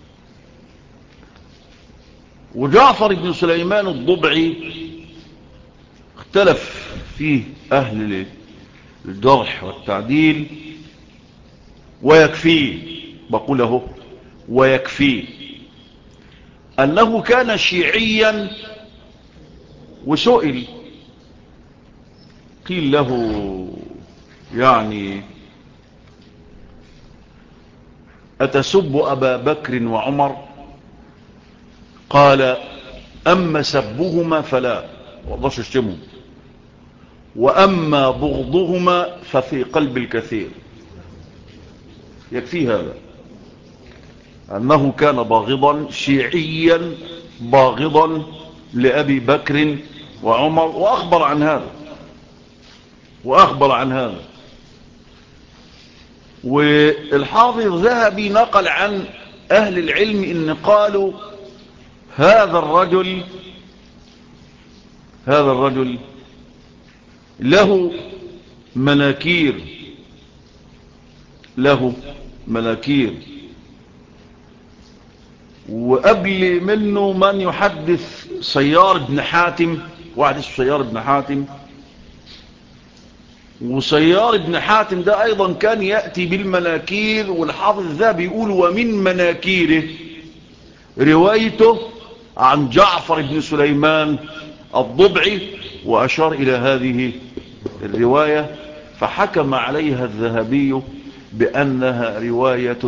وجعفر ابن سليمان الضبعي اختلف فيه أهل الجرح والتعديل، ويكفيه، بقوله ويكفيه أنه كان شيعيا. وسئل، قيل له يعني أتسب أبا بكر وعمر؟ قال أما سبهما فلا، وأقدرش اشتمهم. وأما بغضهما ففي قلب الكثير. يكفي هذا أنه كان باغضا شيعيا باغضا لأبي بكر وعمر، وأخبر عن هذا. والحافظ الذهبي نقل عن أهل العلم إن قالوا هذا الرجل له مناكير، وقبل منه من يحدث سيار بن حاتم، واحد اسمه سيار بن حاتم. وسيار بن حاتم ده أيضا كان يأتي بالمناكير، والحافظ الذهبي يقول ومن مناكيره روايته عن جعفر بن سليمان الضبعي، وأشار إلى هذه الرواية فحكم عليها الذهبي بأنها رواية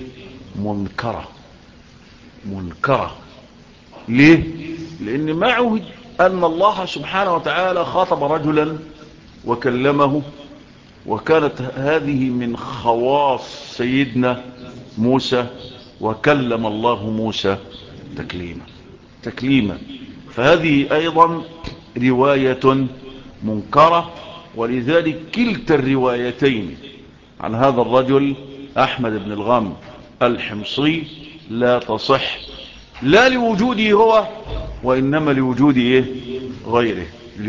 منكرة. ليه؟ لأن ما عهد أن الله سبحانه وتعالى خاطب رجلا وكلمه، وكانت هذه من خواص سيدنا موسى، وكلم الله موسى تكليما. فهذه أيضا رواية منكرة. ولذلك كلتا الروايتين عن هذا الرجل أحمد بن الغام الحمصي لا تصح، لا لوجوده هو، وإنما لوجود غيره.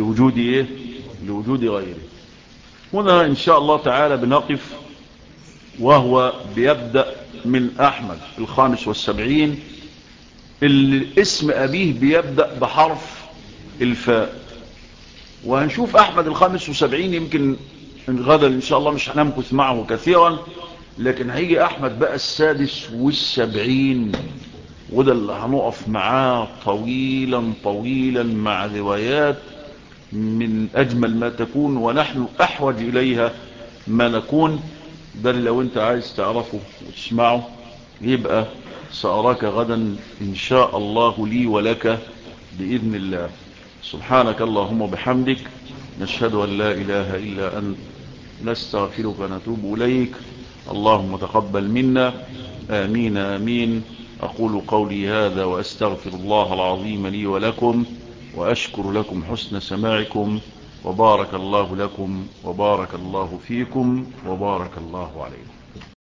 لوجود غيره. هنا إن شاء الله تعالى بنقف، وهو بيبدأ من أحمد 75 اللي اسم أبيه بيبدأ بحرف الفاء. وهنشوف أحمد 75 يمكن غدا إن شاء الله مش هنمكث معه كثيرا، لكن هيجي أحمد بقى 76، وده اللي هنقف معاه طويلا مع روايات من أجمل ما تكون، ونحن أحوج إليها ما نكون. ده لو أنت عايز تعرفه وتسمعه يبقى سأراك غدا إن شاء الله لي ولك بإذن الله. سبحانك اللهم وبحمدك، نشهد أن لا إله إلا أنت، نستغفرك ونتوب إليك. اللهم تقبل منا، آمين آمين. أقول قولي هذا وأستغفر الله العظيم لي ولكم، وأشكر لكم حسن سماعكم، وبارك الله لكم وبارك الله فيكم وبارك الله عليكم.